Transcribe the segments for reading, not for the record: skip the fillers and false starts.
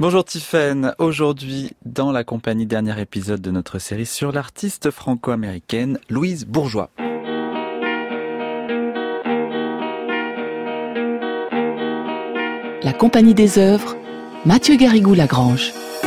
Bonjour Tiffaine, aujourd'hui dans la compagnie, dernier épisode de notre série sur l'artiste franco-américaine Louise Bourgeois. La compagnie des œuvres, Mathieu Garrigou-Lagrange.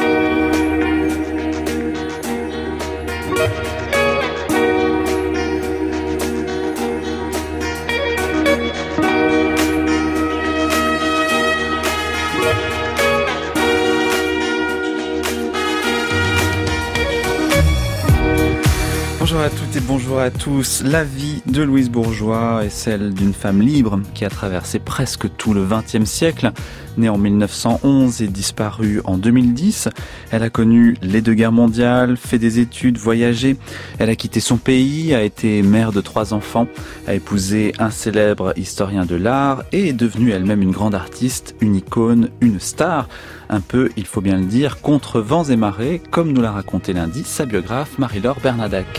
Bonjour à toutes et bonjour à tous. La vie de Louise Bourgeois est celle d'une femme libre qui a traversé presque tout le XXe siècle. Née en 1911 et disparue en 2010, elle a connu les 2 guerres mondiales, fait des études, voyagé. Elle a quitté son pays, a été mère de 3 enfants, a épousé un célèbre historien de l'art et est devenue elle-même une grande artiste, une icône, une star. Un peu, il faut bien le dire, contre vents et marées, comme nous l'a raconté lundi sa biographe Marie-Laure Bernadac.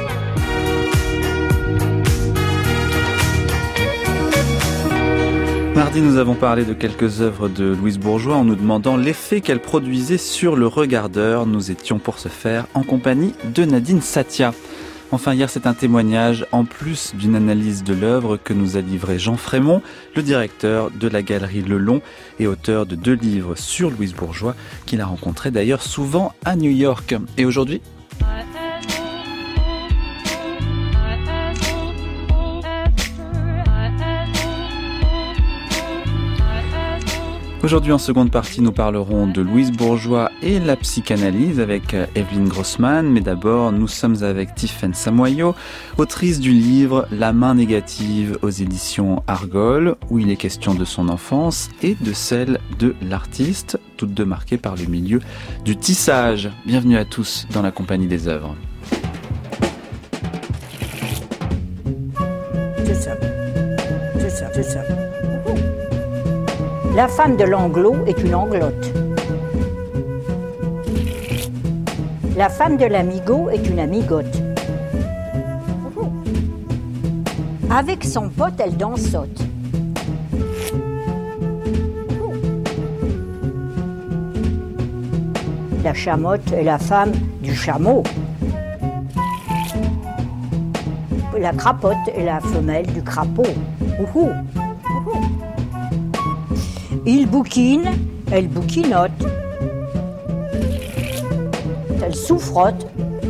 Mardi, nous avons parlé de quelques œuvres de Louise Bourgeois en nous demandant l'effet qu'elle produisait sur le regardeur. Nous étions pour ce faire en compagnie de Nadine Satia. Enfin, hier, c'est un témoignage, en plus d'une analyse de l'œuvre que nous a livré Jean Frémont, le directeur de la galerie Le Long et auteur de 2 livres sur Louise Bourgeois, qu'il a rencontré d'ailleurs souvent à New York. Et aujourd'hui ? Aujourd'hui, en seconde partie, nous parlerons de Louise Bourgeois et la psychanalyse avec Evelyne Grossman. Mais d'abord, nous sommes avec Tiffaine Samoyo, autrice du livre La main négative aux éditions Argol, où il est question de son enfance et de celle de l'artiste, toutes 2 marquées par le milieu du tissage. Bienvenue à tous dans la compagnie des œuvres. C'est ça. C'est ça, c'est ça. La femme de l'anglo est une anglote. La femme de l'amigo est une amigote. Avec son pote, elle dansote. La chamotte est la femme du chameau. La crapote est la femelle du crapaud. Il bouquine, elle bouquinote. Elle souffrote.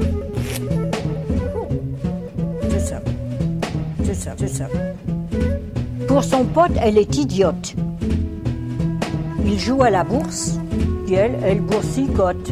C'est ça. C'est ça, c'est ça. Pour son pote, elle est idiote. Il joue à la bourse, puis elle boursicote.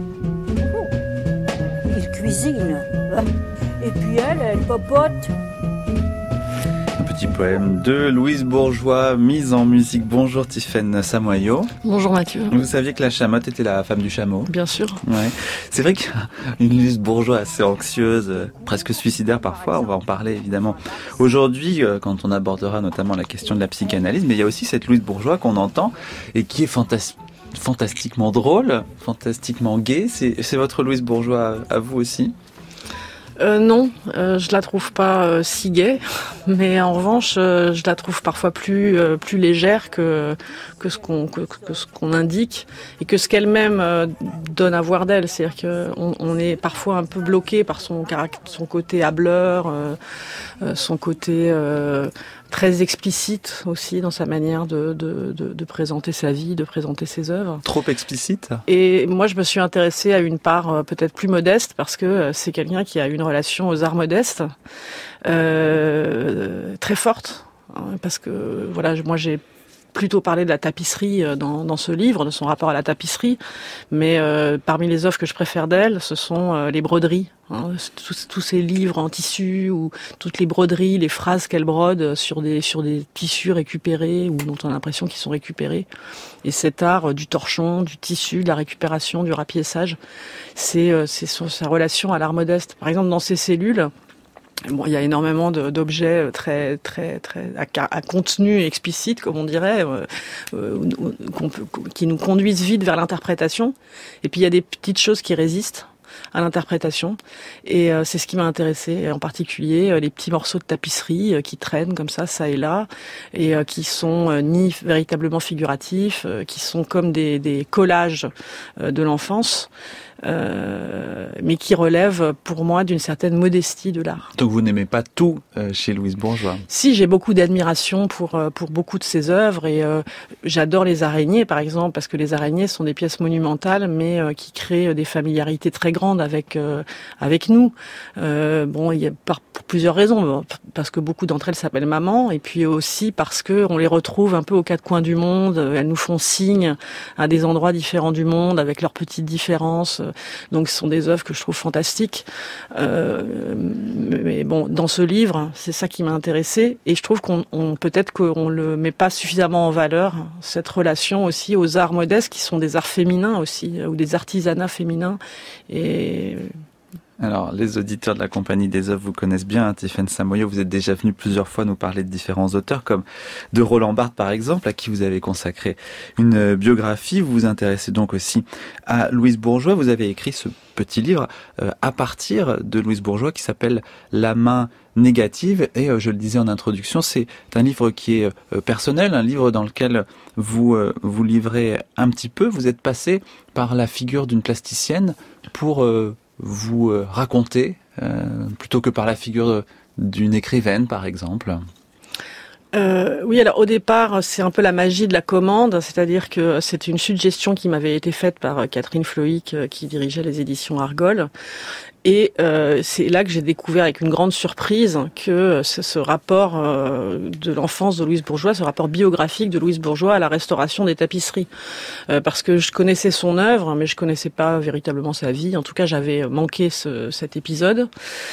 Il cuisine. Et puis elle popote. Petit poème de Louise Bourgeois, mise en musique. Bonjour Tiffaine Samoyo. Bonjour Mathieu. Vous saviez que la chamotte était la femme du chameau ? Bien sûr. Ouais. C'est vrai qu'il y a une Louise Bourgeois assez anxieuse, presque suicidaire parfois, on va en parler évidemment aujourd'hui quand on abordera notamment la question de la psychanalyse, mais il y a aussi cette Louise Bourgeois qu'on entend et qui est fantastiquement drôle, fantastiquement gaie. C'est votre Louise Bourgeois à vous aussi ? Non, je la trouve pas si gaie, mais en revanche, je la trouve parfois plus légère que ce qu'on indique et que ce qu'elle-même donne à voir d'elle. C'est-à-dire qu'on est parfois un peu bloqué par son côté hâbleur, son côté très explicite aussi dans sa manière de présenter sa vie, de présenter ses œuvres. Trop explicite ? Et moi, je me suis intéressée à une part peut-être plus modeste parce que c'est quelqu'un qui a une relation aux arts modestes très forte. Parce que voilà, moi j'ai plutôt parlé de la tapisserie dans ce livre, de son rapport à la tapisserie, mais parmi les œuvres que je préfère d'elle, ce sont les broderies. Tous ces livres en tissu ou toutes les broderies, les phrases qu'elle brode sur des tissus récupérés ou dont on a l'impression qu'ils sont récupérés. Et cet art du torchon, du tissu, de la récupération, du rapiessage, c'est sa relation à l'art modeste. Par exemple, dans ses cellules, bon, il y a énormément d'objets très à contenu explicite, comme on dirait, qui nous conduisent vite vers l'interprétation. Et puis il y a des petites choses qui résistent. à l'interprétation. Et c'est ce qui m'a intéressée, en particulier les petits morceaux de tapisserie qui traînent comme ça et là, et qui sont ni véritablement figuratifs, qui sont comme des collages de l'enfance. Mais qui relève pour moi d'une certaine modestie de l'art. Donc vous n'aimez pas tout chez Louise Bourgeois? Si, j'ai beaucoup d'admiration pour beaucoup de ses œuvres et j'adore les araignées par exemple parce que les araignées sont des pièces monumentales mais qui créent des familiarités très grandes avec nous. Bon, il y a pour plusieurs raisons, parce que beaucoup d'entre elles s'appellent maman et puis aussi parce que on les retrouve un peu aux quatre coins du monde. Elles nous font signe à des endroits différents du monde avec leurs petites différences. Donc ce sont des œuvres que je trouve fantastiques. Mais bon, dans ce livre, c'est ça qui m'a intéressée. Et je trouve peut-être qu'on le met pas suffisamment en valeur, cette relation aussi aux arts modestes, qui sont des arts féminins aussi, ou des artisanats féminins. Et... Alors, les auditeurs de la Compagnie des œuvres vous connaissent bien, hein, Tiphaine Samoyau. Vous êtes déjà venu plusieurs fois nous parler de différents auteurs, comme de Roland Barthes, par exemple, à qui vous avez consacré une biographie. Vous vous intéressez donc aussi à Louise Bourgeois. Vous avez écrit ce petit livre à partir de Louise Bourgeois qui s'appelle La main négative. Et je le disais en introduction, c'est un livre qui est personnel, un livre dans lequel vous vous livrez un petit peu. Vous êtes passé par la figure d'une plasticienne pour... vous raconter, plutôt que par la figure d'une écrivaine, par exemple? Oui, alors au départ, c'est un peu la magie de la commande, c'est-à-dire que c'est une suggestion qui m'avait été faite par Catherine Floïc, qui dirigeait les éditions Argol. Et c'est là que j'ai découvert avec une grande surprise que ce rapport de l'enfance de Louise Bourgeois, ce rapport biographique de Louise Bourgeois à la restauration des tapisseries. Parce que je connaissais son œuvre, mais je connaissais pas véritablement sa vie. En tout cas, j'avais manqué cet épisode,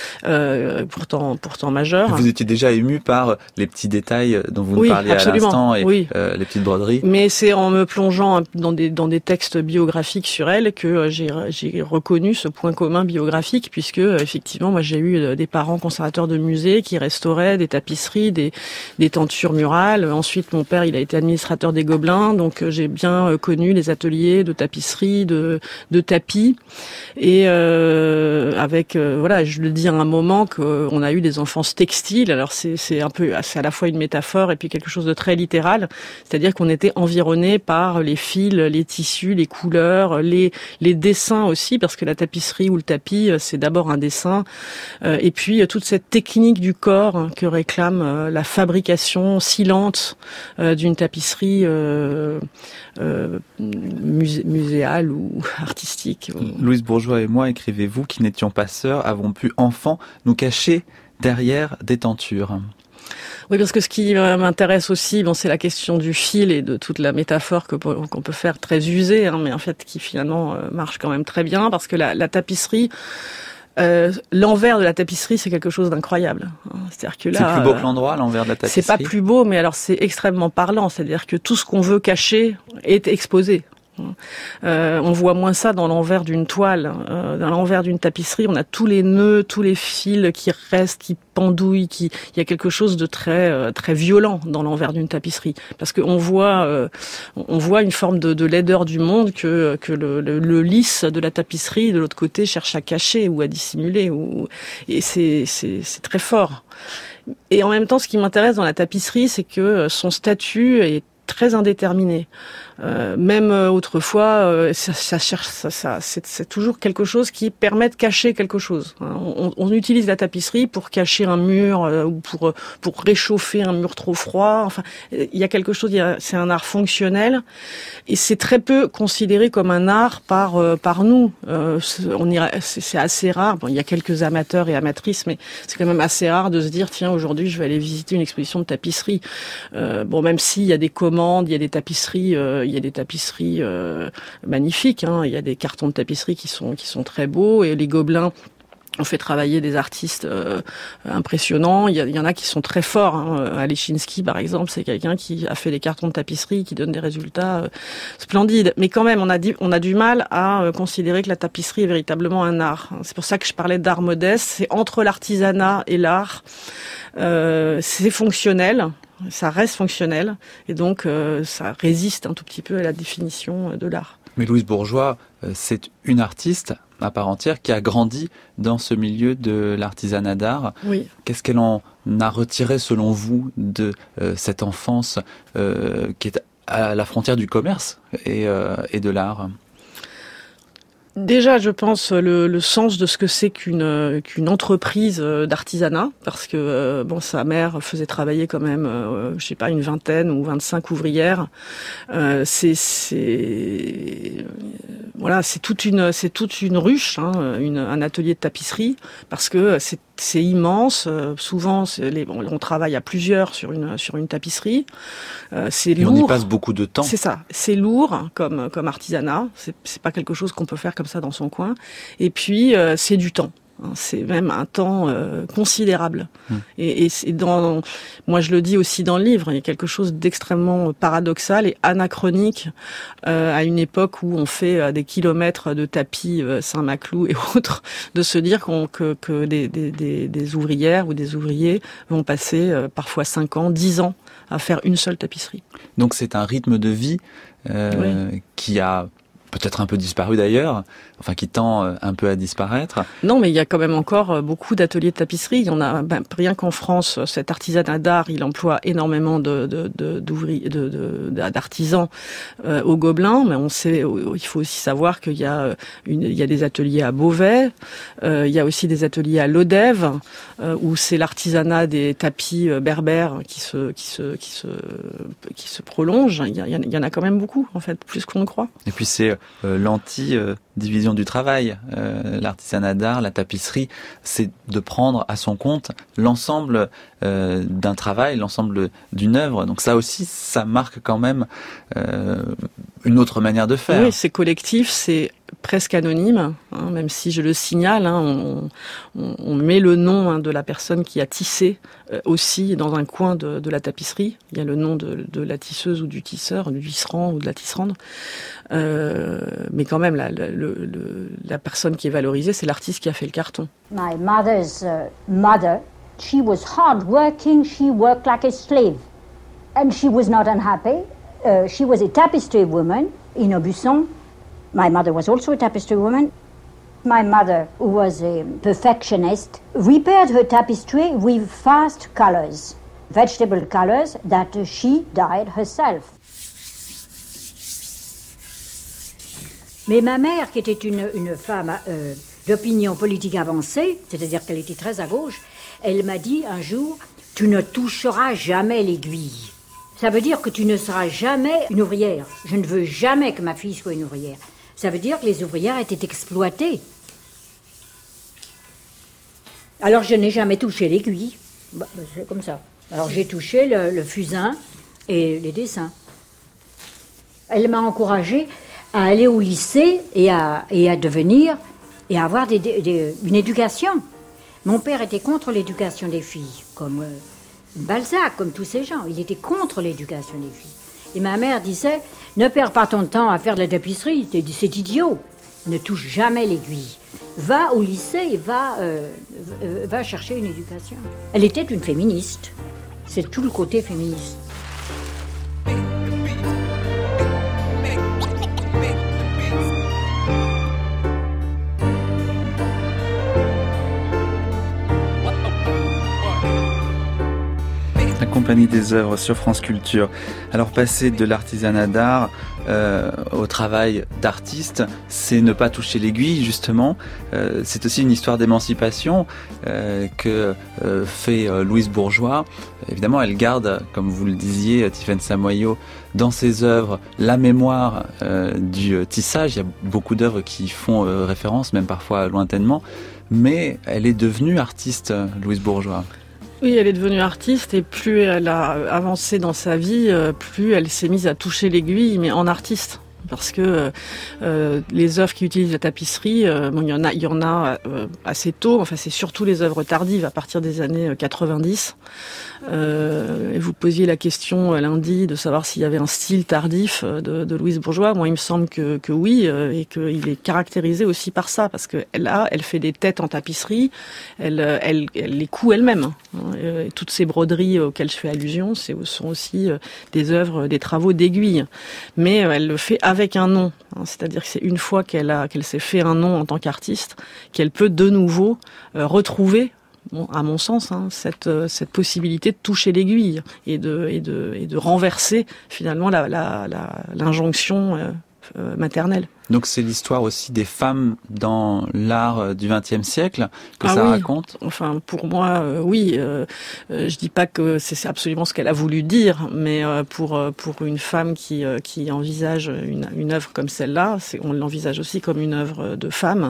pourtant majeur. Vous étiez déjà ému par les petits détails dont vous nous parliez absolument. À l'instant et oui. Les petites broderies. Mais c'est en me plongeant dans des textes biographiques sur elle que j'ai reconnu ce point commun biographique. Puisque effectivement moi j'ai eu des parents conservateurs de musées qui restauraient des tapisseries, des tentures murales. Ensuite mon père il a été administrateur des Gobelins, donc j'ai bien connu les ateliers de tapisserie, de tapis. Et avec voilà, je le dis à un moment qu'on a eu des enfances textiles. Alors c'est à la fois une métaphore et puis quelque chose de très littéral, c'est-à-dire qu'on était environné par les fils, les tissus, les couleurs, les dessins aussi, parce que la tapisserie ou le tapis c'est d'abord un dessin, et puis toute cette technique du corps que réclame la fabrication si lente d'une tapisserie muséale ou artistique. Louise Bourgeois et moi, écrivez-vous, qui n'étions pas sœurs, avons pu enfants nous cacher derrière des tentures. Oui, parce que ce qui m'intéresse aussi, c'est la question du fil et de toute la métaphore qu'on peut faire très usée, hein, mais en fait qui finalement marche quand même très bien, parce que la tapisserie, l'envers de la tapisserie, c'est quelque chose d'incroyable. C'est-à-dire que là, c'est plus beau que l'endroit, l'envers de la tapisserie. C'est pas plus beau, mais alors c'est extrêmement parlant. C'est-à-dire que tout ce qu'on veut cacher est exposé. On voit moins ça dans l'envers d'une toile. Dans l'envers d'une tapisserie, on a tous les nœuds, tous les fils qui restent, qui pendouillent. Il y a quelque chose de très très violent dans l'envers d'une tapisserie, parce qu'on voit une forme de laideur du monde que le lisse de la tapisserie de l'autre côté cherche à cacher ou à dissimuler. Et c'est très fort. Et en même temps, ce qui m'intéresse dans la tapisserie, c'est que son statut est très indéterminé. Même autrefois, c'est toujours quelque chose qui permet de cacher quelque chose. On utilise la tapisserie pour cacher un mur ou pour réchauffer un mur trop froid. Enfin, il y a quelque chose. C'est un art fonctionnel et c'est très peu considéré comme un art par nous. C'est assez rare. Bon, il y a quelques amateurs et amatrices, mais c'est quand même assez rare de se dire tiens, aujourd'hui je vais aller visiter une exposition de tapisserie. Même s'il y a des commandes, il y a des tapisseries. Il y a des tapisseries magnifiques, hein. Il y a des cartons de tapisserie qui sont très beaux, et les Gobelins ont fait travailler des artistes impressionnants. Il y en a qui sont très forts, hein. Alechinsky, par exemple, c'est quelqu'un qui a fait des cartons de tapisserie qui donnent des résultats splendides. Mais quand même, on a du mal à considérer que la tapisserie est véritablement un art. C'est pour ça que je parlais d'art modeste. C'est entre l'artisanat et l'art. C'est fonctionnel. Ça reste fonctionnel et donc ça résiste un tout petit peu à la définition de l'art. Mais Louise Bourgeois, c'est une artiste à part entière qui a grandi dans ce milieu de l'artisanat d'art. Oui. Qu'est-ce qu'elle en a retiré selon vous de cette enfance qui est à la frontière du commerce et de l'art ? Déjà, je pense le sens de ce que c'est qu'une entreprise d'artisanat, parce que sa mère faisait travailler quand même, je sais pas, une vingtaine ou 25 ouvrières. C'est toute une ruche, un atelier de tapisserie, parce que c'est immense. Souvent, on travaille à plusieurs sur une tapisserie. C'est lourd. Et on y passe beaucoup de temps. C'est ça. C'est lourd comme artisanat. C'est pas quelque chose qu'on peut faire comme ça dans son coin. Et puis, c'est du temps. C'est même un temps considérable. Et moi je le dis aussi dans le livre, il y a quelque chose d'extrêmement paradoxal et anachronique à une époque où on fait des kilomètres de tapis Saint-Maclou et autres, de se dire que des ouvrières ou des ouvriers vont passer parfois 5 ans, 10 ans à faire une seule tapisserie. Donc c'est un rythme de vie qui a peut-être un peu disparu d'ailleurs, enfin qui tend un peu à disparaître. Non, mais il y a quand même encore beaucoup d'ateliers de tapisserie. Il y en a, rien qu'en France, cet artisanat d'art, il emploie énormément d'artisans au Gobelin. Mais on sait, il faut aussi savoir qu'il y a des ateliers à Beauvais. Il y a aussi des ateliers à Lodève, où c'est l'artisanat des tapis berbères qui se prolonge. Il y en a quand même beaucoup, en fait, plus qu'on ne croit. Et puis c'est l'anti-division du travail. L'artisanat d'art, la tapisserie, c'est de prendre à son compte l'ensemble d'un travail, l'ensemble d'une œuvre. Donc ça aussi, ça marque quand même une autre manière de faire. Oui, c'est collectif, c'est presque anonyme, même si je le signale, on met le nom de la personne qui a tissé aussi dans un coin de la tapisserie. Il y a le nom de la tisseuse ou du tisseur, du tisserand ou de la tisserande. Mais quand même, la personne qui est valorisée, c'est l'artiste qui a fait le carton. My mother's mother, she was hard working, she worked like a slave. And she was not unhappy. She was a tapestry woman in Aubusson. My mother was also a tapestry woman. My mother, who was a perfectionist, repaired her tapestry with fast colors, vegetable colors that she dyed herself. Mais ma mère, qui était une femme d'opinion politique avancée, c'est-à-dire qu'elle était très à gauche, elle m'a dit un jour, « Tu ne toucheras jamais l'aiguille. Ça veut dire que tu ne seras jamais une ouvrière. Je ne veux jamais que ma fille soit une ouvrière. » Ça veut dire que les ouvrières étaient exploitées. Alors je n'ai jamais touché l'aiguille. C'est comme ça. Alors j'ai touché le fusain et les dessins. Elle m'a encouragée à aller au lycée et à devenir et à avoir une éducation. Mon père était contre l'éducation des filles, comme Balzac, comme tous ces gens. Il était contre l'éducation des filles. Et ma mère disait, ne perds pas ton temps à faire de la tapisserie, c'est idiot. Ne touche jamais l'aiguille. Va au lycée et va chercher une éducation. Elle était une féministe. C'est tout le côté féministe. Compagnie des œuvres sur France Culture. Alors passer de l'artisanat d'art au travail d'artiste, c'est ne pas toucher l'aiguille justement. C'est aussi une histoire d'émancipation que fait Louise Bourgeois. Évidemment, elle garde, comme vous le disiez, Tiffaine Samoyau, dans ses œuvres la mémoire du tissage. Il y a beaucoup d'œuvres qui font référence, même parfois lointainement. Mais elle est devenue artiste, Louise Bourgeois. Oui, elle est devenue artiste et plus elle a avancé dans sa vie, plus elle s'est mise à toucher l'aiguille, mais en artiste. Parce que les œuvres qui utilisent la tapisserie, il y en a assez tôt. Enfin, c'est surtout les œuvres tardives à partir des années 90. Et vous posiez la question lundi de savoir s'il y avait un style tardif de Louise Bourgeois. Moi, il me semble que oui, et qu'il est caractérisé aussi par ça, parce que elle fait des têtes en tapisserie, elle les coud elle-même. Et toutes ces broderies auxquelles je fais allusion, sont aussi des œuvres, des travaux d'aiguille. Mais elle le fait avec un nom. C'est-à-dire que c'est une fois qu'elle s'est fait un nom en tant qu'artiste qu'elle peut de nouveau retrouver, à mon sens, cette possibilité de toucher l'aiguille et de renverser finalement l'injonction maternelle. Donc c'est l'histoire aussi des femmes dans l'art du XXe siècle que ça raconte. Enfin, pour moi, oui. Je dis pas que c'est absolument ce qu'elle a voulu dire, mais pour une femme qui envisage une œuvre comme celle-là, on l'envisage aussi comme une œuvre de femme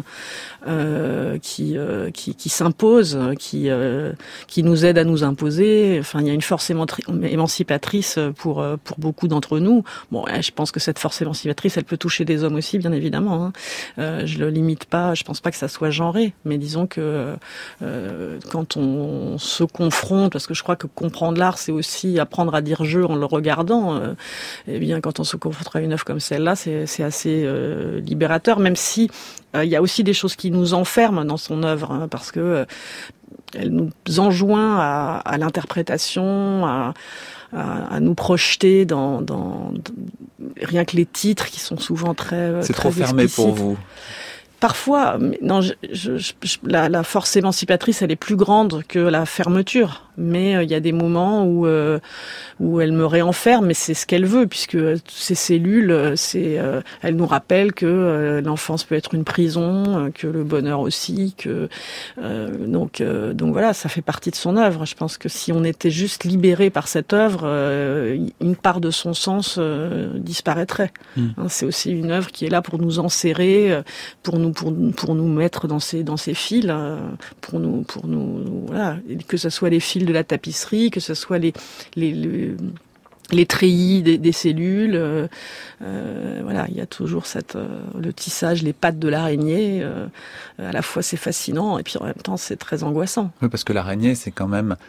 qui s'impose, qui nous aide à nous imposer. Enfin, il y a une force émancipatrice pour beaucoup d'entre nous. Bon, je pense que cette force émancipatrice, elle peut toucher des hommes aussi, bien évidemment. Je le limite pas, je pense pas que ça soit genré, mais disons que quand on se confronte, parce que je crois que comprendre l'art, c'est aussi apprendre à dire je en le regardant, eh bien quand on se confronte à une œuvre comme celle-là, c'est assez libérateur, même si il y a aussi des choses qui nous enferment dans son œuvre, parce que elle nous enjoint à l'interprétation, à nous projeter dans rien que les titres qui sont souvent très c'est très trop fermé explicites. pour vous. Parfois, mais non, la force émancipatrice, elle est plus grande que la fermeture. Mais il y a des moments où elle me réenferme, mais c'est ce qu'elle veut, puisque ces cellules, elle nous rappelle que l'enfance peut être une prison, que le bonheur aussi, que donc voilà, ça fait partie de son œuvre. Je pense que si on était juste libéré par cette œuvre, une part de son sens disparaîtrait. C'est aussi une œuvre qui est là pour nous enserrer, pour nous mettre dans ses fils, pour nous voilà, que ce soit les fils de la tapisserie, que ce soit les treillis des cellules, voilà, il y a toujours le tissage, les pattes de l'araignée. À la fois c'est fascinant et puis en même temps c'est très angoissant. Oui, parce que l'araignée c'est quand même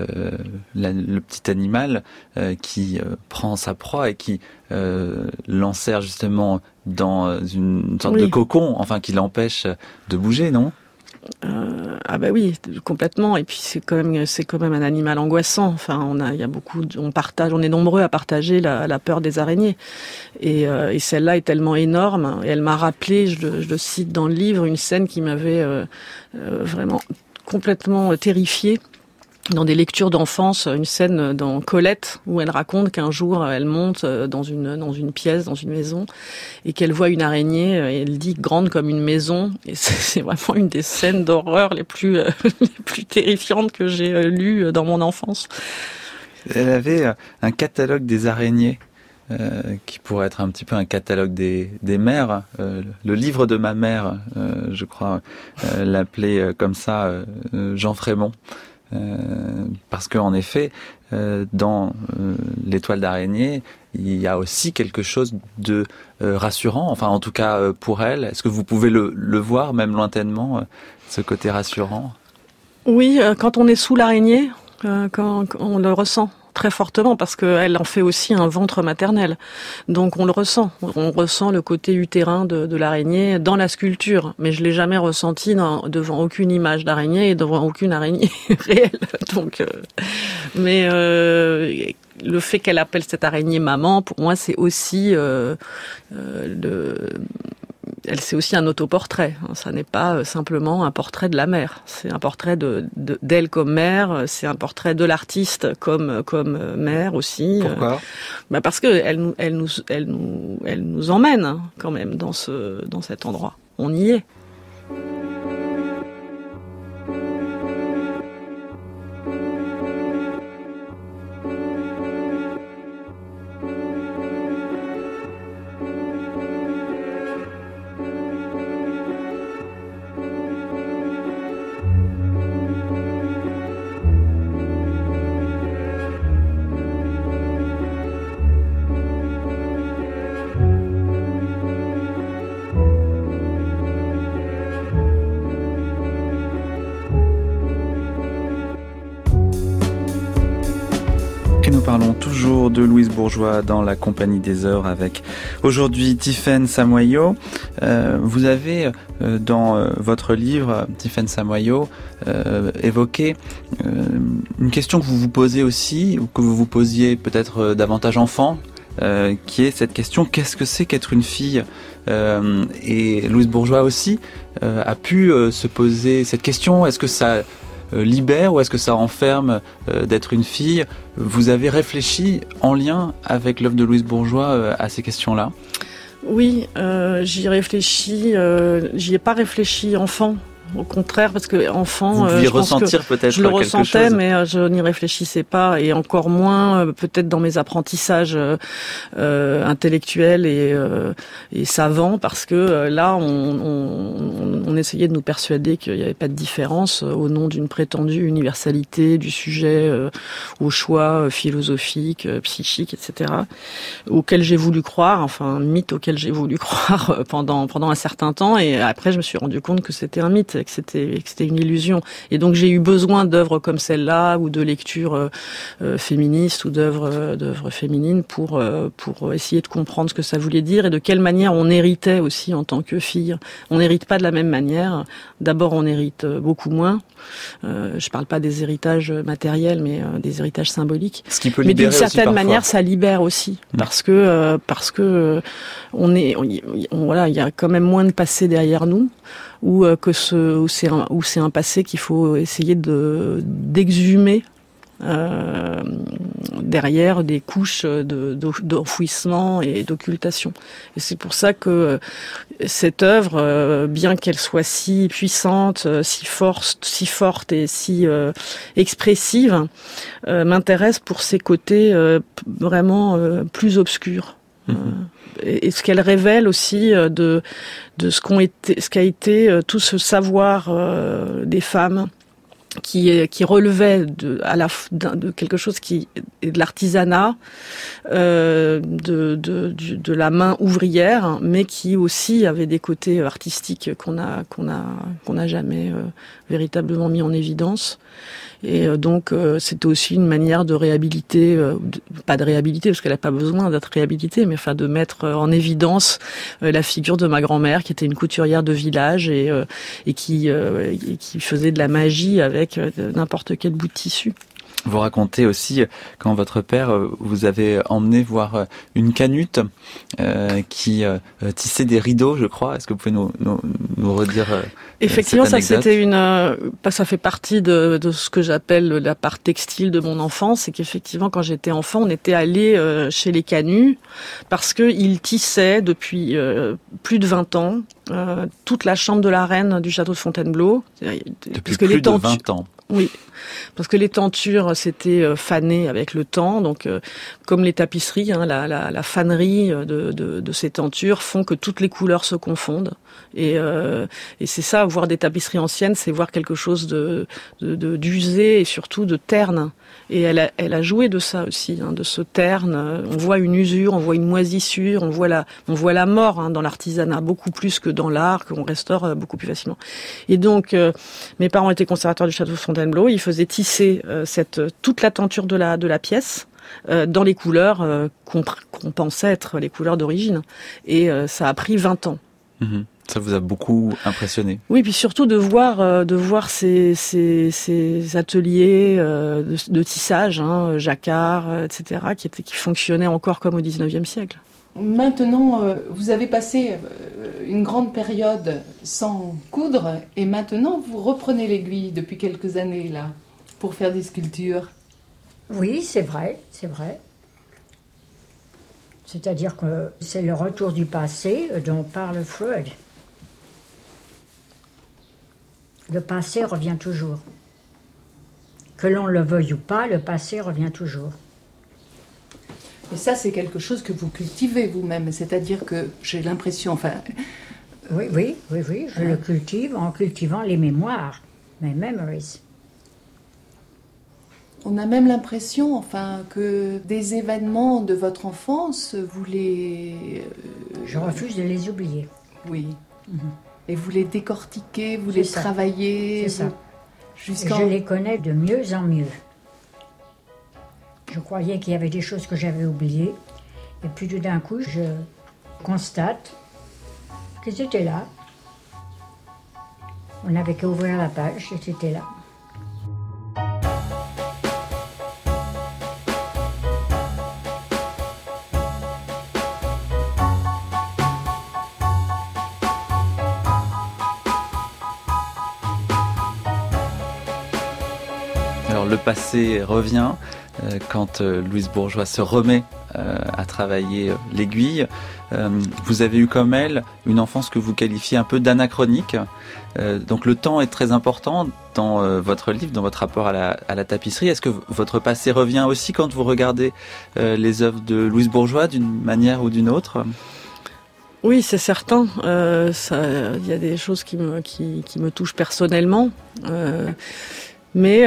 le petit animal qui prend sa proie et qui l'enserre justement dans une sorte de cocon, enfin qui l'empêche de bouger, non ? Ah bah oui, complètement. Et puis c'est quand même un animal angoissant. Enfin, on est nombreux à partager la peur des araignées. Et celle-là est tellement énorme. Et elle m'a rappelé, je le cite dans le livre, une scène qui m'avait vraiment complètement terrifiée. Dans des lectures d'enfance, une scène dans Colette où elle raconte qu'un jour elle monte dans une pièce, dans une maison, et qu'elle voit une araignée, et elle dit grande comme une maison, et c'est vraiment une des scènes d'horreur les plus terrifiantes que j'ai lues dans mon enfance. Elle avait un catalogue des araignées. Qui pourrait être un petit peu un catalogue des mères. Le livre de ma mère, je crois, l'appelait comme ça Jean Frémont. Parce qu'en effet, dans l'étoile d'araignée, il y a aussi quelque chose de rassurant, enfin en tout cas pour elle. Est-ce que vous pouvez le voir, même lointainement, ce côté rassurant ? Oui, quand on est sous l'araignée, quand on le ressent très fortement, parce qu'elle en fait aussi un ventre maternel. Donc on le ressent. On ressent le côté utérin de l'araignée dans la sculpture. Mais je l'ai jamais ressenti devant aucune image d'araignée et devant aucune araignée réelle. Donc, mais le fait qu'elle appelle cette araignée maman, pour moi, c'est aussi c'est aussi un autoportrait. Ça n'est pas simplement un portrait de la mère. C'est un portrait d'elle comme mère. C'est un portrait de l'artiste comme mère aussi. Pourquoi ? Parce que elle nous emmène quand même dans cet endroit. On y est. Nous parlons toujours de Louise Bourgeois dans la Compagnie des Heures avec aujourd'hui Tiffaine Samoyau. Vous avez dans votre livre, Tiffaine Samoyau, évoqué une question que vous vous posez aussi, ou que vous vous posiez peut-être davantage enfant. qui est cette question, qu'est-ce que c'est qu'être une fille ? Et Louise Bourgeois aussi a pu se poser cette question, est-ce que ça libère ou est-ce que ça enferme d'être une fille ? Vous avez réfléchi en lien avec l'œuvre de Louise Bourgeois à ces questions-là ? Oui, j'y réfléchis, j'y ai pas réfléchi enfant. Au contraire, parce que enfant, vous pouviez ressentir peut-être je le quelque ressentais, chose. mais je n'y réfléchissais pas, et encore moins peut-être dans mes apprentissages intellectuels et savants, parce que là, on essayait de nous persuader qu'il n'y avait pas de différence au nom d'une prétendue universalité du sujet au choix philosophique, psychique, etc., auquel j'ai voulu croire, enfin un mythe auquel j'ai voulu croire pendant un certain temps, et après je me suis rendu compte que c'était un mythe, que c'était une illusion. Et donc j'ai eu besoin d'œuvres comme celle-là, ou de lectures féministes, ou d'œuvres féminines pour essayer de comprendre ce que ça voulait dire et de quelle manière on héritait aussi en tant que fille. On n'hérite pas de la même manière. D'abord, on hérite beaucoup moins. Je parle pas des héritages matériels, mais des héritages symboliques. Ce qui peut mais libérer d'une certaine aussi manière, ça libère aussi, parce que voilà, il y a quand même moins de passé derrière nous, ou c'est un passé qu'il faut essayer d'exhumer derrière des couches d'enfouissement et d'occultation. Et c'est pour ça que cette œuvre, bien qu'elle soit si puissante, si forte et si expressive, m'intéresse pour ses côtés vraiment plus obscurs. Et ce qu'elle révèle aussi de ce qu'a été tout ce savoir des femmes qui relevait de quelque chose qui est de l'artisanat, de la main ouvrière, mais qui aussi avait des côtés artistiques qu'on n'a jamais véritablement mis en évidence. Et donc c'était aussi une manière de réhabiliter, pas de réhabiliter parce qu'elle n'a pas besoin d'être réhabilitée, mais enfin de mettre en évidence la figure de ma grand-mère qui était une couturière de village et qui faisait de la magie avec n'importe quel bout de tissu. Vous racontez aussi quand votre père vous avait emmené voir une canute qui tissait des rideaux, je crois. Est-ce que vous pouvez nous redire Effectivement, cette ça anecdote ? ça fait partie de ce que j'appelle la part textile de mon enfance. C'est qu'effectivement, quand j'étais enfant, on était allé chez les canuts parce que ils tissaient depuis plus de 20 ans toute la chambre de la reine du château de Fontainebleau. Depuis plus de 20 ans. Oui, parce que les tentures s'étaient fanées avec le temps, donc comme les tapisseries, la fanerie de ces tentures font que toutes les couleurs se confondent. Et c'est ça, voir des tapisseries anciennes, c'est voir quelque chose d'usé et surtout de terne. Et elle a joué de ça aussi, de ce terne. On voit une usure, on voit une moisissure, on voit la mort dans l'artisanat, beaucoup plus que dans l'art, qu'on restaure beaucoup plus facilement. Et donc, mes parents étaient conservateurs du château de Fontainebleau, ils faisaient tisser toute la tenture de la pièce, dans les couleurs qu'on pensait être les couleurs d'origine. Et ça a pris 20 ans. Mmh. Ça vous a beaucoup impressionné. Oui, puis surtout de voir ces ateliers de tissage, jacquard, etc., qui fonctionnaient encore comme au 19e siècle. Maintenant, vous avez passé une grande période sans coudre, et maintenant vous reprenez l'aiguille depuis quelques années là pour faire des sculptures. Oui, c'est vrai. C'est-à-dire que c'est le retour du passé dont parle Freud. Le passé revient toujours. Que l'on le veuille ou pas, le passé revient toujours. Et ça, c'est quelque chose que vous cultivez vous-même, c'est-à-dire que j'ai l'impression, Oui, je le cultive en cultivant les mémoires, mes memories. On a même l'impression, que des événements de votre enfance, vous les... Je refuse de les oublier. Oui. Et vous les décortiquez, vous les travaillez. C'est ça. Je les connais de mieux en mieux. Je croyais qu'il y avait des choses que j'avais oubliées. Et puis tout d'un coup, je constate qu'ils étaient là. On n'avait qu'à ouvrir la page et c'était là. Alors le passé revient quand Louise Bourgeois se remet à travailler l'aiguille. Vous avez eu comme elle une enfance que vous qualifiez un peu d'anachronique. Donc le temps est très important dans votre livre, dans votre rapport à la tapisserie. Est-ce que votre passé revient aussi quand vous regardez les œuvres de Louise Bourgeois d'une manière ou d'une autre ? Oui, c'est certain. Il y a des choses qui me touchent personnellement, mais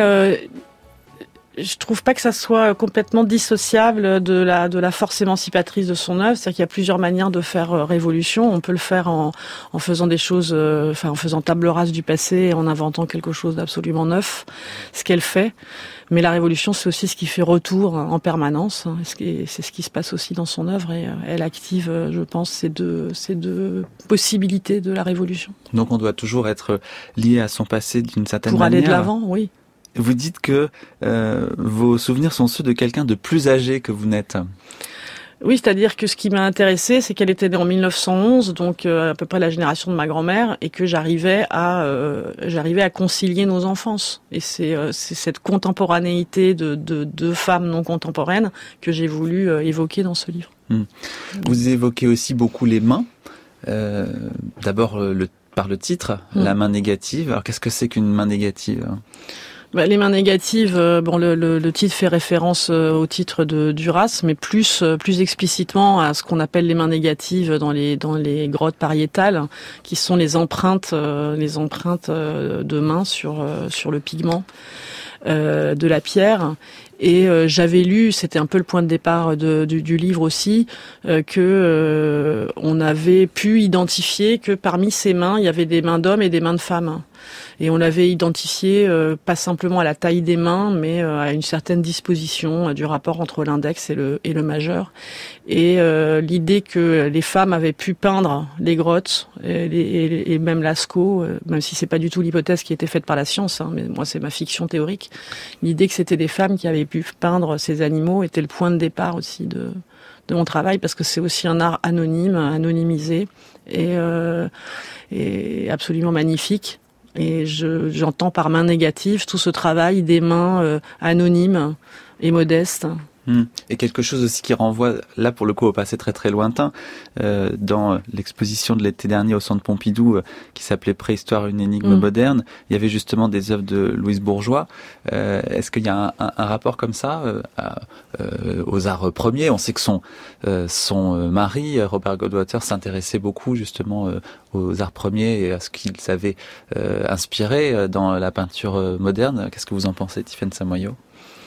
je trouve pas que ça soit complètement dissociable de la force émancipatrice de son œuvre. C'est-à-dire qu'il y a plusieurs manières de faire révolution. On peut le faire en faisant des choses, en faisant table rase du passé et en inventant quelque chose d'absolument neuf, ce qu'elle fait. Mais la révolution, c'est aussi ce qui fait retour en permanence. C'est ce qui se passe aussi dans son œuvre et elle active, je pense, ces deux possibilités de la révolution. Donc on doit toujours être lié à son passé d'une certaine manière. Pour aller de l'avant, oui. Vous dites que vos souvenirs sont ceux de quelqu'un de plus âgé que vous n'êtes. Oui, c'est-à-dire que ce qui m'a intéressé, c'est qu'elle était née en 1911, donc à peu près la génération de ma grand-mère, et que j'arrivais à concilier nos enfances. Et c'est cette contemporanéité de deux femmes non contemporaines que j'ai voulu évoquer dans ce livre. Vous évoquez aussi beaucoup les mains. D'abord par le titre, la main négative. Alors qu'est-ce que c'est qu'une main négative ? Les mains négatives, le titre fait référence au titre de Duras, mais plus explicitement à ce qu'on appelle les mains négatives dans les grottes pariétales, qui sont les empreintes de mains sur le pigment de la pierre. Et j'avais lu, c'était un peu le point de départ du livre aussi, que on avait pu identifier que parmi ces mains, il y avait des mains d'hommes et des mains de femmes. Et on l'avait identifié pas simplement à la taille des mains, mais à une certaine disposition du rapport entre l'index et le majeur. Et l'idée que les femmes avaient pu peindre les grottes et même Lascaux, même si c'est pas du tout l'hypothèse qui était faite par la science, mais moi c'est ma fiction théorique. L'idée que c'était des femmes qui avaient pu peindre ces animaux était le point de départ aussi de mon travail, parce que c'est aussi un art anonyme, anonymisé et absolument magnifique. Et j'entends par main négative tout ce travail des mains anonymes et modestes. Et quelque chose aussi qui renvoie, là pour le coup, au passé très très lointain, dans l'exposition de l'été dernier au Centre Pompidou, qui s'appelait Préhistoire, une énigme moderne, il y avait justement des œuvres de Louise Bourgeois. Est-ce qu'il y a un rapport comme ça aux arts premiers ? On sait que son mari, Robert Goldwater, s'intéressait beaucoup justement aux arts premiers et à ce qu'ils avaient inspiré dans la peinture moderne. Qu'est-ce que vous en pensez, Tiffaine Samoyo ?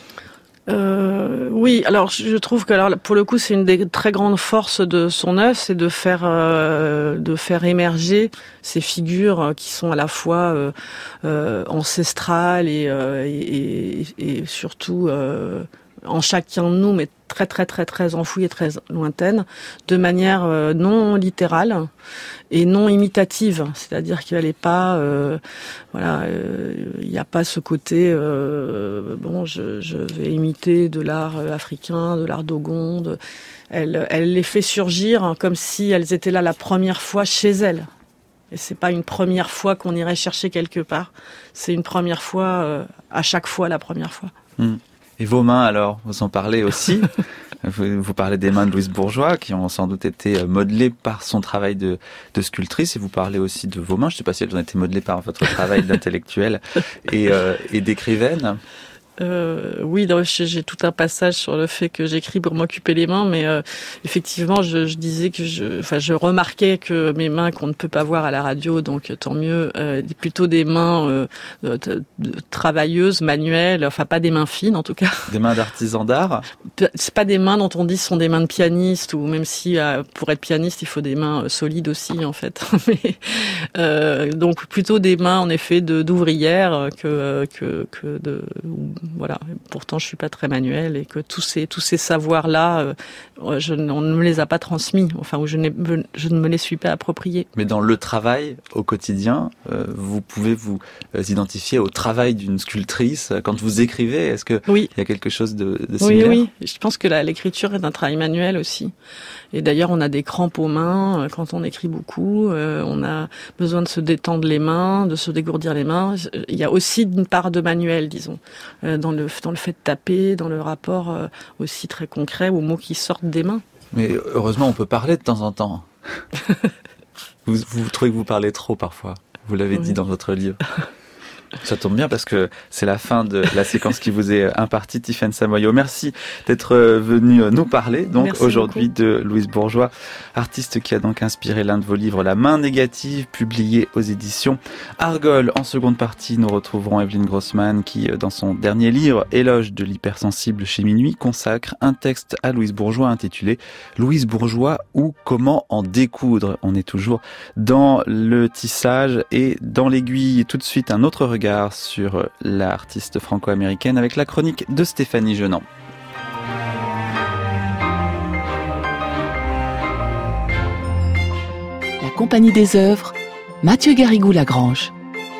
Oui, alors je trouve que pour le coup c'est une des très grandes forces de son œuvre, c'est de faire émerger ces figures qui sont à la fois ancestrales et surtout en chacun de nous, mais très très très très enfouies et très lointaines, de manière non littérale et non imitative. C'est-à-dire qu'il n'est pas, il n'y a pas ce côté, je vais imiter de l'art africain, de l'art dogon. Elle les fait surgir comme si elles étaient là la première fois chez elle. Et c'est pas une première fois qu'on irait chercher quelque part. C'est une première fois, à chaque fois la première fois. Et vos mains, alors, vous en parlez aussi. Vous parlez des mains de Louise Bourgeois, qui ont sans doute été modelées par son travail de sculptrice, et vous parlez aussi de vos mains. Je ne sais pas si elles ont été modelées par votre travail d'intellectuelle et d'écrivaine. Oui, j'ai tout un passage sur le fait que j'écris pour m'occuper les mains, mais effectivement, je disais que je remarquais que mes mains qu'on ne peut pas voir à la radio, donc tant mieux, plutôt des mains travailleuses, manuelles, enfin pas des mains fines en tout cas. Des mains d'artisan d'art. C'est pas des mains dont on dit ce sont des mains de pianiste, ou même si pour être pianiste il faut des mains solides aussi en fait. Mais donc plutôt des mains en effet d'ouvrières que de voilà. Pourtant, je suis pas très manuelle et que tous ces savoirs-là, on ne me les a pas transmis. Enfin, je ne me les suis pas appropriés. Mais dans le travail au quotidien, vous pouvez vous identifier au travail d'une sculptrice quand vous écrivez. Est-ce que il y a quelque chose de similaire ? Oui. Je pense que l'écriture est un travail manuel aussi. Et d'ailleurs, on a des crampes aux mains quand on écrit beaucoup. On a besoin de se détendre les mains, de se dégourdir les mains. Il y a aussi une part de manuel, disons, dans le fait de taper, dans le rapport aussi très concret aux mots qui sortent des mains. Mais heureusement, on peut parler de temps en temps. Vous trouvez que vous parlez trop parfois. Vous l'avez dit dans votre livre. Ça tombe bien parce que c'est la fin de la séquence qui vous est impartie, Tiffaine Samoyau. Merci d'être venue nous parler donc aujourd'hui de Louise Bourgeois, artiste qui a donc inspiré l'un de vos livres, La main négative, publié aux éditions Argol. En seconde partie, nous retrouverons Evelyne Grossman qui, dans son dernier livre, Éloge de l'hypersensible chez Minuit, consacre un texte à Louise Bourgeois intitulé Louise Bourgeois ou comment en découdre. On est toujours dans le tissage et dans l'aiguille. Tout de suite, un autre regard sur l'artiste franco-américaine avec la chronique de Stéphanie Jenant. La Compagnie des œuvres, Mathieu Garrigou-Lagrange.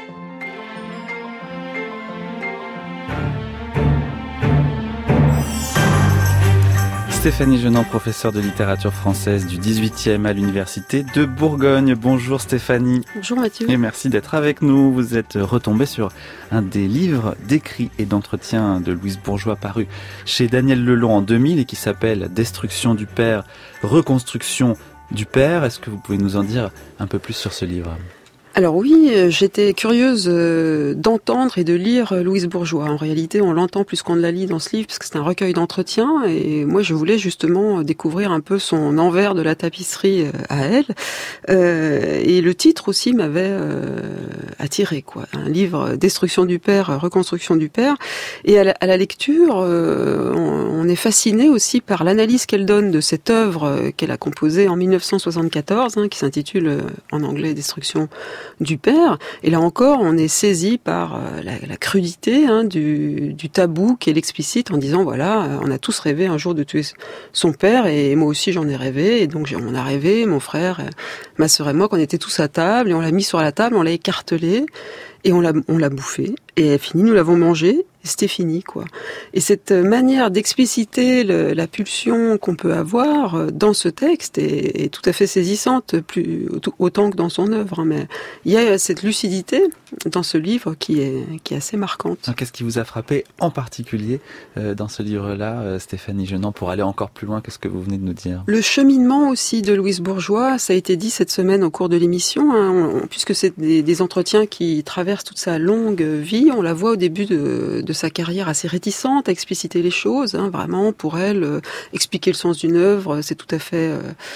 Stéphanie Jenant, professeure de littérature française du 18e à l'Université de Bourgogne. Bonjour Stéphanie. Bonjour Mathieu. Et merci d'être avec nous. Vous êtes retombée sur un des livres d'écrits et d'entretien de Louise Bourgeois paru chez Daniel Lelon en 2000 et qui s'appelle Destruction du père, reconstruction du père. Est-ce que vous pouvez nous en dire un peu plus sur ce livre ? Alors oui, j'étais curieuse d'entendre et de lire Louise Bourgeois. En réalité, on l'entend plus qu'on ne la lit dans ce livre, parce que c'est un recueil d'entretiens, et moi je voulais justement découvrir un peu son envers de la tapisserie à elle. Et le titre aussi m'avait attiré, quoi. Un livre Destruction du père, reconstruction du père. Et à la lecture, on est fasciné aussi par l'analyse qu'elle donne de cette œuvre qu'elle a composée en 1974, qui s'intitule en anglais Destruction du père. Et là encore, on est saisi par la crudité du tabou qu'elle explicite en disant, voilà, on a tous rêvé un jour de tuer son père, et moi aussi j'en ai rêvé, et donc on a rêvé, mon frère, ma sœur et moi, qu'on était tous à table, et on l'a mis sur la table, on l'a écartelé, et on l'a bouffé, et elle finit, nous l'avons mangé, et c'était fini, quoi. Et cette manière d'expliciter la pulsion qu'on peut avoir dans ce texte est tout à fait saisissante, autant que dans son œuvre. Mais il y a cette lucidité dans ce livre qui est assez marquante. Alors, qu'est-ce qui vous a frappé en particulier dans ce livre-là, Stéphanie Jenant, pour aller encore plus loin que ce que vous venez de nous dire ? Le cheminement aussi de Louise Bourgeois, ça a été dit cette semaine au cours de l'émission, puisque c'est des entretiens qui traversent toute sa longue vie. On la voit au début de sa carrière assez réticente à expliciter les choses. Vraiment, pour elle, expliquer le sens d'une œuvre, c'est tout à fait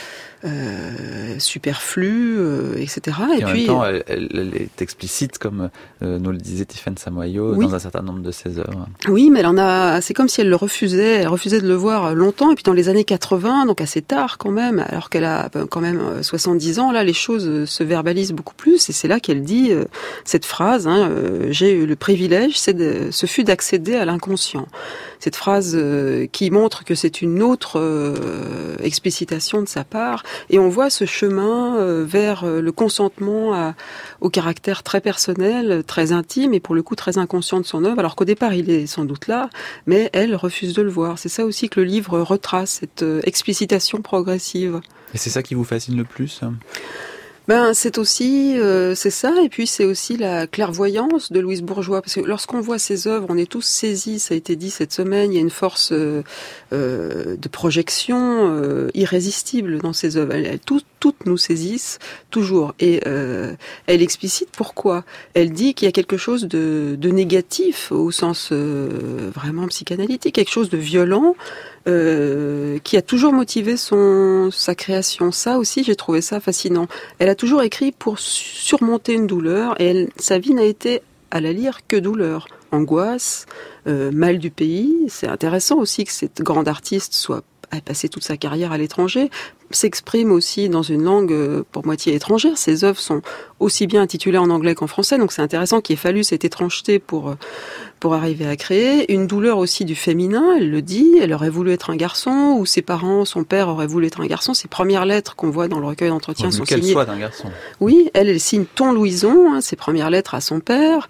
superflu, etc. Et en même temps, elle est explicite, comme nous le disait Tiffaine Samoyau, dans un certain nombre de ses œuvres. Oui, mais c'est comme si elle le refusait. Elle refusait de le voir longtemps. Et puis dans les années 80, donc assez tard quand même, alors qu'elle a quand même 70 ans, là, les choses se verbalisent beaucoup plus. Et c'est là qu'elle dit cette phrase, j'ai eu le privilège, ce fut d'accéder à l'inconscient. Cette phrase qui montre que c'est une autre explicitation de sa part. Et on voit ce chemin vers le consentement au caractère très personnel, très intime et pour le coup très inconscient de son œuvre, alors qu'au départ il est sans doute là, mais elle refuse de le voir. C'est ça aussi que le livre retrace, cette explicitation progressive. Et c'est ça qui vous fascine le plus ? C'est aussi, c'est ça, et puis c'est aussi la clairvoyance de Louise Bourgeois, parce que lorsqu'on voit ses œuvres, on est tous saisis, ça a été dit cette semaine, il y a une force de projection irrésistible dans ses œuvres. Toutes nous saisissent, toujours. Et elle explicite pourquoi. Elle dit qu'il y a quelque chose de négatif, au sens vraiment psychanalytique, quelque chose de violent, qui a toujours motivé sa création. Ça aussi, j'ai trouvé ça fascinant. Elle a toujours écrit pour surmonter une douleur, et sa vie n'a été, à la lire, que douleur. Angoisse, mal du pays. C'est intéressant aussi que cette grande artiste a passé toute sa carrière à l'étranger, s'exprime aussi dans une langue pour moitié étrangère. Ses œuvres sont aussi bien intitulées en anglais qu'en français, donc c'est intéressant qu'il ait fallu cette étrangeté pour arriver à créer. Une douleur aussi du féminin, elle le dit, elle aurait voulu être un garçon, ou ses parents, son père aurait voulu être un garçon. Ses premières lettres qu'on voit dans le recueil d'entretien sont signées... qu'elle soit d'un garçon. Oui, elle signe Ton Louison, ses premières lettres à son père.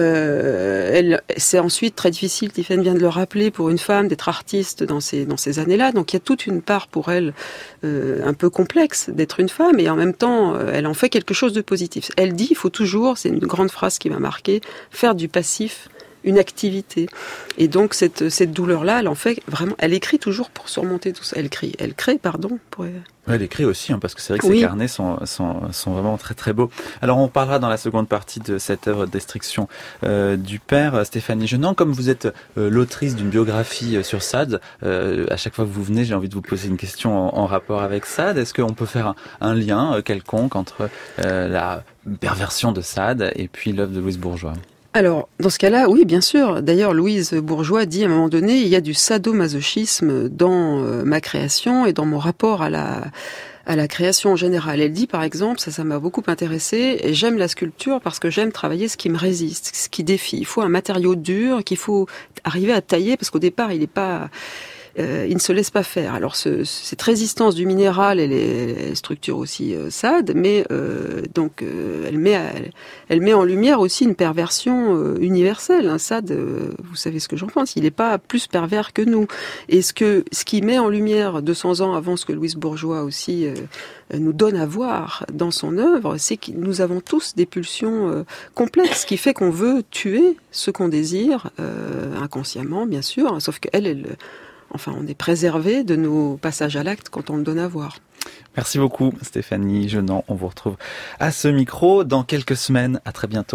C'est ensuite très difficile, Tiffaine vient de le rappeler, pour une femme d'être artiste dans ces années-là, donc il y a toute une part pour elle un peu complexe d'être une femme, et en même temps, elle en fait quelque chose de positif. Elle dit, il faut toujours, c'est une grande phrase qui m'a marquée, faire du passif une activité. Et donc cette douleur-là, elle en fait vraiment, elle écrit toujours pour surmonter tout ça. Elle crée, Elle écrit aussi, parce que c'est vrai que ces carnets sont vraiment très très beaux. Alors on parlera dans la seconde partie de cette œuvre de destruction du père. Stéphanie Genand, comme vous êtes l'autrice d'une biographie sur Sade, à chaque fois que vous venez, j'ai envie de vous poser une question en rapport avec Sade. Est-ce qu'on peut faire un lien quelconque entre la perversion de Sade et puis l'œuvre de Louise Bourgeois ? Alors, dans ce cas-là, oui, bien sûr. D'ailleurs, Louise Bourgeois dit à un moment donné, il y a du sadomasochisme dans ma création et dans mon rapport à la création en général. Elle dit, par exemple, ça m'a beaucoup intéressée, et j'aime la sculpture parce que j'aime travailler ce qui me résiste, ce qui défie. Il faut un matériau dur qu'il faut arriver à tailler, parce qu'au départ, il ne se laisse pas faire. Alors cette résistance du minéral, elle structure aussi Sade, mais donc elle met en lumière aussi une perversion universelle. Sade, vous savez ce que j'en pense, il n'est pas plus pervers que nous. Et ce qui met en lumière 200 ans avant ce que Louise Bourgeois aussi nous donne à voir dans son œuvre, c'est que nous avons tous des pulsions complexes, ce qui fait qu'on veut tuer ce qu'on désire, inconsciemment bien sûr, sauf qu'elle on est préservé de nos passages à l'acte quand on le donne à voir. Merci beaucoup Stéphanie Genand. On vous retrouve à ce micro dans quelques semaines. À très bientôt.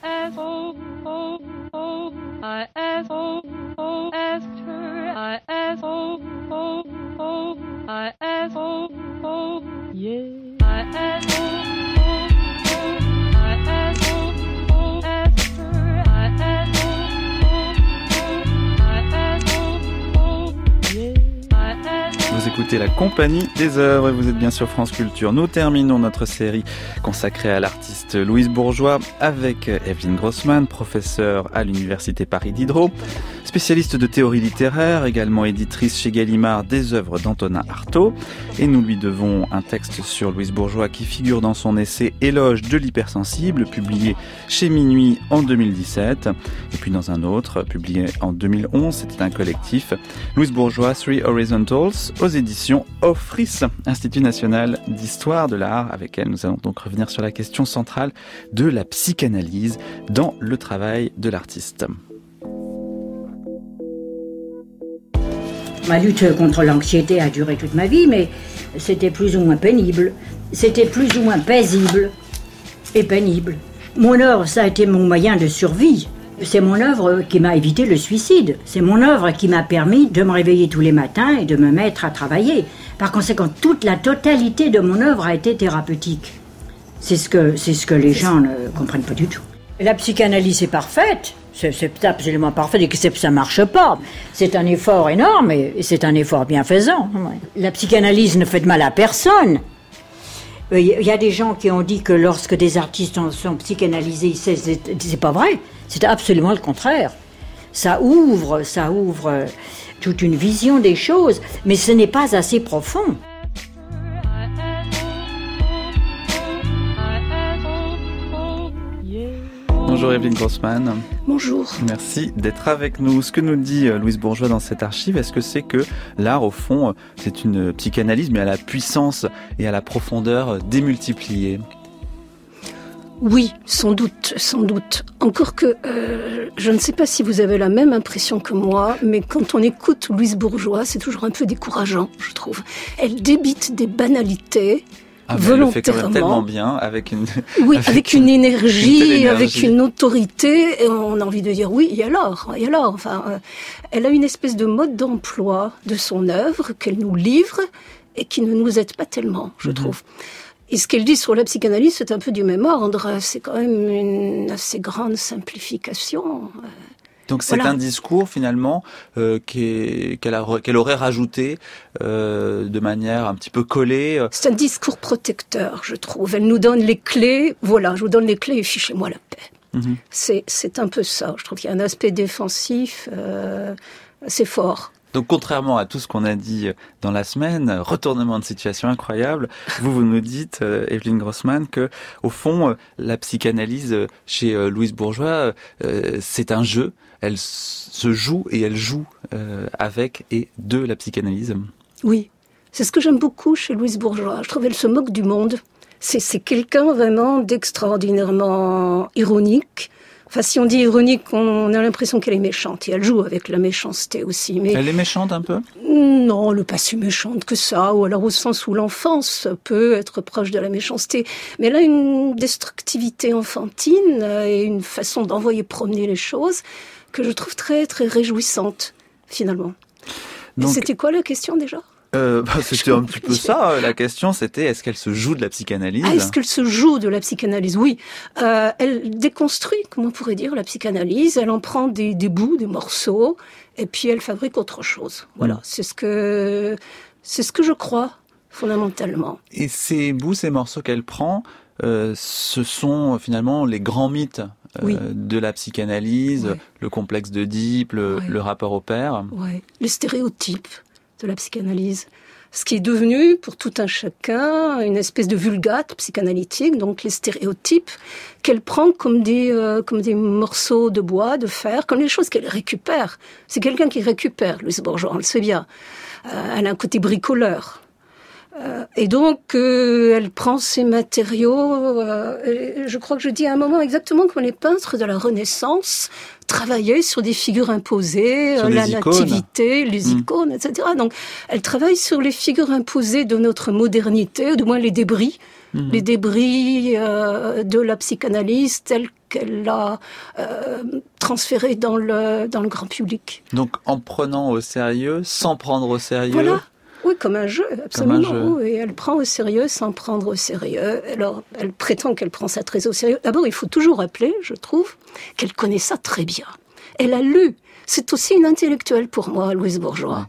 Vous écoutez la Compagnie des œuvres et vous êtes bien sur France Culture. Nous terminons notre série consacrée à l'artiste Louise Bourgeois avec Evelyne Grossman, professeure à l'Université Paris Diderot, spécialiste de théorie littéraire, également éditrice chez Gallimard des œuvres d'Antonin Artaud. Et nous lui devons un texte sur Louise Bourgeois qui figure dans son essai Éloge de l'hypersensible, publié chez Minuit en 2017. Et puis dans un autre, publié en 2011, c'était un collectif, Louise Bourgeois, Three Horizontals, aux éditions Offris, Institut National d'Histoire de l'Art, avec elle nous allons donc revenir sur la question centrale de la psychanalyse dans le travail de l'artiste. Ma lutte contre l'anxiété a duré toute ma vie, mais c'était plus ou moins pénible. C'était plus ou moins paisible et pénible. Mon œuvre, ça a été mon moyen de survie. C'est mon œuvre qui m'a évité le suicide. C'est mon œuvre qui m'a permis de me réveiller tous les matins et de me mettre à travailler. Par conséquent, toute la totalité de mon œuvre a été thérapeutique. C'est ce que les gens ne comprennent pas du tout. La psychanalyse est parfaite. C'est absolument parfait, et que ça marche pas. C'est un effort énorme et c'est un effort bienfaisant. La psychanalyse ne fait de mal à personne. Il y a des gens qui ont dit que lorsque des artistes sont psychanalysés, c'est pas vrai. C'est absolument le contraire. Ça ouvre toute une vision des choses, mais ce n'est pas assez profond. Bonjour Evelyne Grossman. Bonjour. Merci d'être avec nous. Ce que nous dit Louise Bourgeois dans cette archive, est-ce que c'est que l'art, au fond, c'est une psychanalyse, mais à la puissance et à la profondeur démultipliée ? Oui, sans doute. Encore que, je ne sais pas si vous avez la même impression que moi, mais quand on écoute Louise Bourgeois, c'est toujours un peu décourageant, je trouve. Elle débite des banalités. Volontairement. Elle le fait quand même tellement bien, avec une énergie, avec une autorité, et on a envie de dire oui, et alors. Enfin, elle a une espèce de mode d'emploi de son œuvre qu'elle nous livre et qui ne nous aide pas tellement, je trouve. Et ce qu'elle dit sur la psychanalyse, c'est un peu du même ordre. C'est quand même une assez grande simplification. Donc c'est un discours finalement qu'elle aurait rajouté de manière un petit peu collée. C'est un discours protecteur, je trouve. Elle nous donne les clés. Voilà, je vous donne les clés et fichez-moi la paix. C'est un peu ça. Je trouve qu'il y a un aspect défensif assez fort. Donc contrairement à tout ce qu'on a dit dans la semaine, retournement de situation incroyable, vous nous dites, Evelyne Grossman, que au fond, la psychanalyse chez Louise Bourgeois, c'est un jeu. Elle se joue et elle joue avec et de la psychanalyse. Oui, c'est ce que j'aime beaucoup chez Louise Bourgeois. Je trouve qu'elle se moque du monde. C'est quelqu'un vraiment d'extraordinairement ironique, Enfin, si on dit ironique, on a l'impression qu'elle est méchante. Et elle joue avec la méchanceté aussi. Mais elle est méchante un peu ? Non, elle n'est pas si méchante que ça. Ou alors au sens où l'enfance peut être proche de la méchanceté. Mais elle a une destructivité enfantine et une façon d'envoyer promener les choses que je trouve très, très réjouissante, finalement. Donc, c'était quoi la question déjà ? C'était un petit peu ça, la question c'était est-ce qu'elle se joue de la psychanalyse ? Est-ce qu'elle se joue de la psychanalyse ? Oui. Elle déconstruit, comment on pourrait dire, la psychanalyse, elle en prend des bouts, des morceaux, et puis elle fabrique autre chose. Voilà, c'est ce que je crois, fondamentalement. Et ces bouts, ces morceaux qu'elle prend, ce sont finalement les grands mythes de la psychanalyse, le complexe d'Oedipe, le rapport au père. Oui, les stéréotypes de la psychanalyse. Ce qui est devenu, pour tout un chacun, une espèce de vulgate psychanalytique, donc les stéréotypes qu'elle prend comme des morceaux de bois, de fer, comme des choses qu'elle récupère. C'est quelqu'un qui récupère, Louise Bourgeois, on le sait bien. Elle a un côté bricoleur. Et donc, elle prend ces matériaux, je crois que je dis à un moment exactement comme les peintres de la Renaissance travaillaient sur des figures imposées, la nativité, les icônes, etc. Donc, elle travaille sur les figures imposées de notre modernité, ou du moins les débris de la psychanalyse telle qu'elle l'a transférée dans le grand public. Donc, en prenant au sérieux, sans prendre au sérieux. Voilà. Oui, comme un jeu, absolument. Oui, elle prend au sérieux sans prendre au sérieux. Alors, elle prétend qu'elle prend ça très au sérieux. D'abord, il faut toujours rappeler, je trouve, qu'elle connaît ça très bien. Elle a lu. C'est aussi une intellectuelle pour moi, Louise Bourgeois.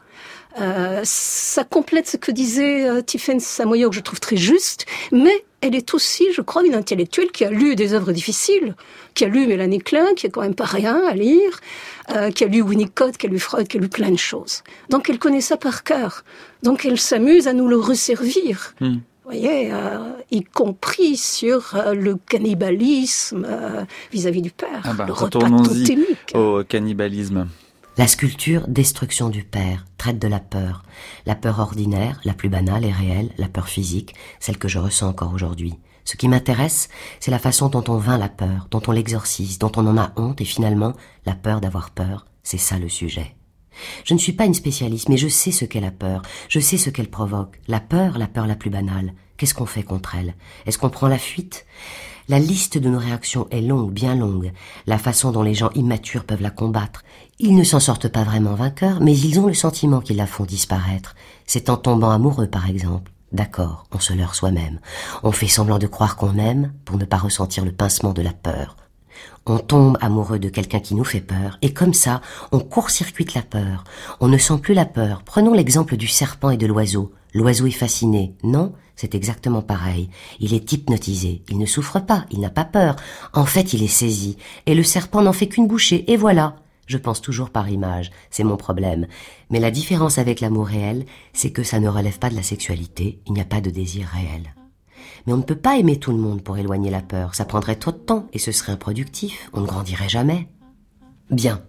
Ça complète ce que disait Tiffaine Samoyo, que je trouve très juste, mais elle est aussi, je crois, une intellectuelle qui a lu des œuvres difficiles, qui a lu Mélanie Klein, qui est quand même pas rien à lire, qui a lu Winnicott, qui a lu Freud, qui a lu plein de choses. Donc elle connaît ça par cœur. Donc elle s'amuse à nous le resservir. Vous voyez, y compris sur le cannibalisme vis-à-vis du père, le repas totémique. Au cannibalisme. La sculpture Destruction du père traite de la peur ordinaire, la plus banale et réelle, la peur physique, celle que je ressens encore aujourd'hui. Ce qui m'intéresse, c'est la façon dont on vainc la peur, dont on l'exorcise, dont on en a honte et finalement, la peur d'avoir peur, c'est ça le sujet. Je ne suis pas une spécialiste, mais je sais ce qu'est la peur, je sais ce qu'elle provoque. La peur la plus banale, qu'est-ce qu'on fait contre elle ? Est-ce qu'on prend la fuite ? La liste de nos réactions est longue, bien longue. La façon dont les gens immatures peuvent la combattre. Ils ne s'en sortent pas vraiment vainqueurs, mais ils ont le sentiment qu'ils la font disparaître. C'est en tombant amoureux, par exemple. D'accord, on se leurre soi-même. On fait semblant de croire qu'on aime pour ne pas ressentir le pincement de la peur. On tombe amoureux de quelqu'un qui nous fait peur, et comme ça, on court-circuite la peur. On ne sent plus la peur. Prenons l'exemple du serpent et de l'oiseau. L'oiseau est fasciné, non ? C'est exactement pareil. Il est hypnotisé. Il ne souffre pas, il n'a pas peur. En fait, il est saisi. Et le serpent n'en fait qu'une bouchée, et voilà. Je pense toujours par image, c'est mon problème. Mais la différence avec l'amour réel, c'est que ça ne relève pas de la sexualité, il n'y a pas de désir réel. Mais on ne peut pas aimer tout le monde pour éloigner la peur, ça prendrait trop de temps et ce serait improductif, on ne grandirait jamais. Bien.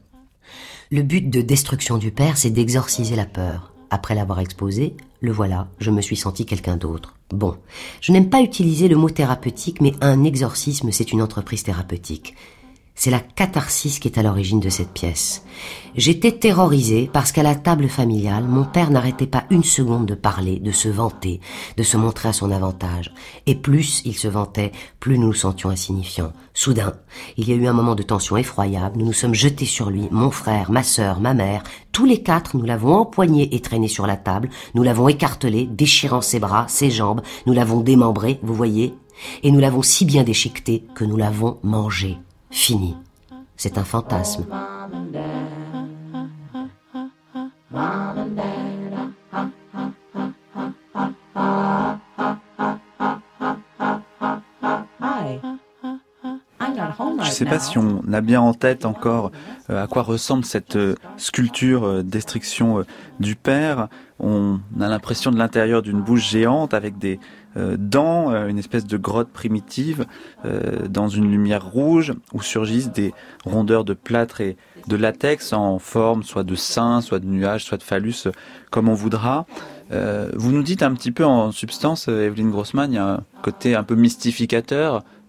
Le but de Destruction du père, c'est d'exorciser la peur. Après l'avoir exposée, le voilà, je me suis senti quelqu'un d'autre. Bon, je n'aime pas utiliser le mot thérapeutique, mais un exorcisme, c'est une entreprise thérapeutique. C'est la catharsis qui est à l'origine de cette pièce. J'étais terrorisée parce qu'à la table familiale, mon père n'arrêtait pas une seconde de parler, de se vanter, de se montrer à son avantage. Et plus il se vantait, plus nous nous sentions insignifiants. Soudain, il y a eu un moment de tension effroyable, nous nous sommes jetés sur lui, mon frère, ma sœur, ma mère. Tous les quatre, nous l'avons empoigné et traîné sur la table, nous l'avons écartelé, déchirant ses bras, ses jambes, nous l'avons démembré, vous voyez, et nous l'avons si bien déchiqueté que nous l'avons mangé. Fini. C'est un fantasme. Je ne sais pas si on a bien en tête encore à quoi ressemble cette sculpture Destruction du père. On a l'impression de l'intérieur d'une bouche géante avec des dents, une espèce de grotte primitive dans une lumière rouge où surgissent des rondeurs de plâtre et de latex en forme soit de sein, soit de nuage, soit de phallus, comme on voudra. Vous nous dites un petit peu en substance, Evelyne Grossman, il y a un côté un peu mystificateur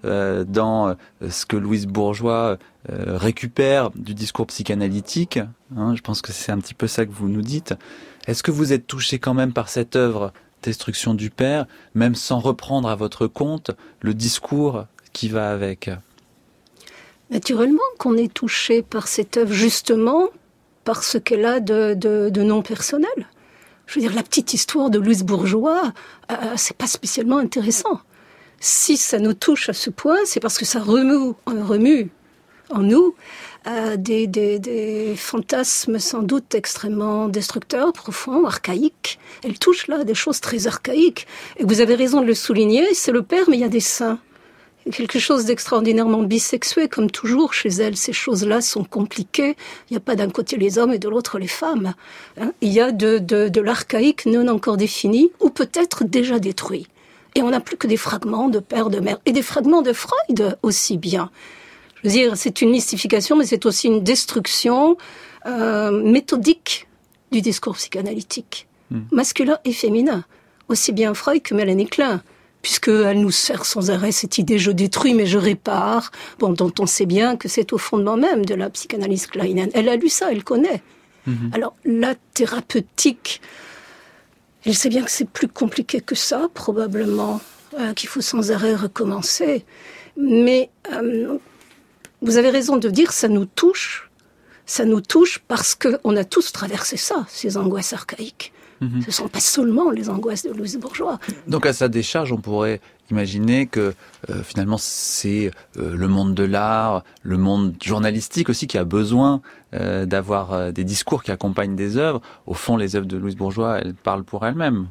dans ce que Louise Bourgeois récupère du discours psychanalytique. Je pense que c'est un petit peu ça que vous nous dites. Est-ce que vous êtes touché quand même par cette œuvre Destruction du père, même sans reprendre à votre compte le discours qui va avec? Naturellement qu'on est touché par cette œuvre, justement parce qu'elle a de non personnel. Je veux dire, la petite histoire de Louise Bourgeois, c'est pas spécialement intéressant. Si ça nous touche à ce point, c'est parce que ça remue en nous des fantasmes sans doute extrêmement destructeurs, profonds, archaïques. Elle touche là des choses très archaïques. Et vous avez raison de le souligner, c'est le père, mais il y a des saints. Quelque chose d'extraordinairement bisexué, comme toujours chez elle. Ces choses-là sont compliquées. Il n'y a pas d'un côté les hommes et de l'autre les femmes. Il y a de l'archaïque non encore défini, ou peut-être déjà détruit. Et on n'a plus que des fragments de père, de mère, et des fragments de Freud aussi bien. Je veux dire, c'est une mystification, mais c'est aussi une destruction méthodique du discours psychanalytique, masculin et féminin, aussi bien Freud que Mélanie Klein, puisqu'elle nous sert sans arrêt cette idée « je détruis mais je répare », dont on sait bien que c'est au fondement même de la psychanalyse kleinienne. Elle a lu ça, elle connaît. Alors, la thérapeutique, elle sait bien que c'est plus compliqué que ça, probablement, qu'il faut sans arrêt recommencer, mais vous avez raison de dire ça nous touche parce qu'on a tous traversé ça, ces angoisses archaïques. Ce ne sont pas seulement les angoisses de Louise Bourgeois. Donc à sa décharge, on pourrait imaginer que finalement c'est le monde de l'art, le monde journalistique aussi qui a besoin d'avoir des discours qui accompagnent des œuvres. Au fond, les œuvres de Louise Bourgeois, elles parlent pour elles-mêmes.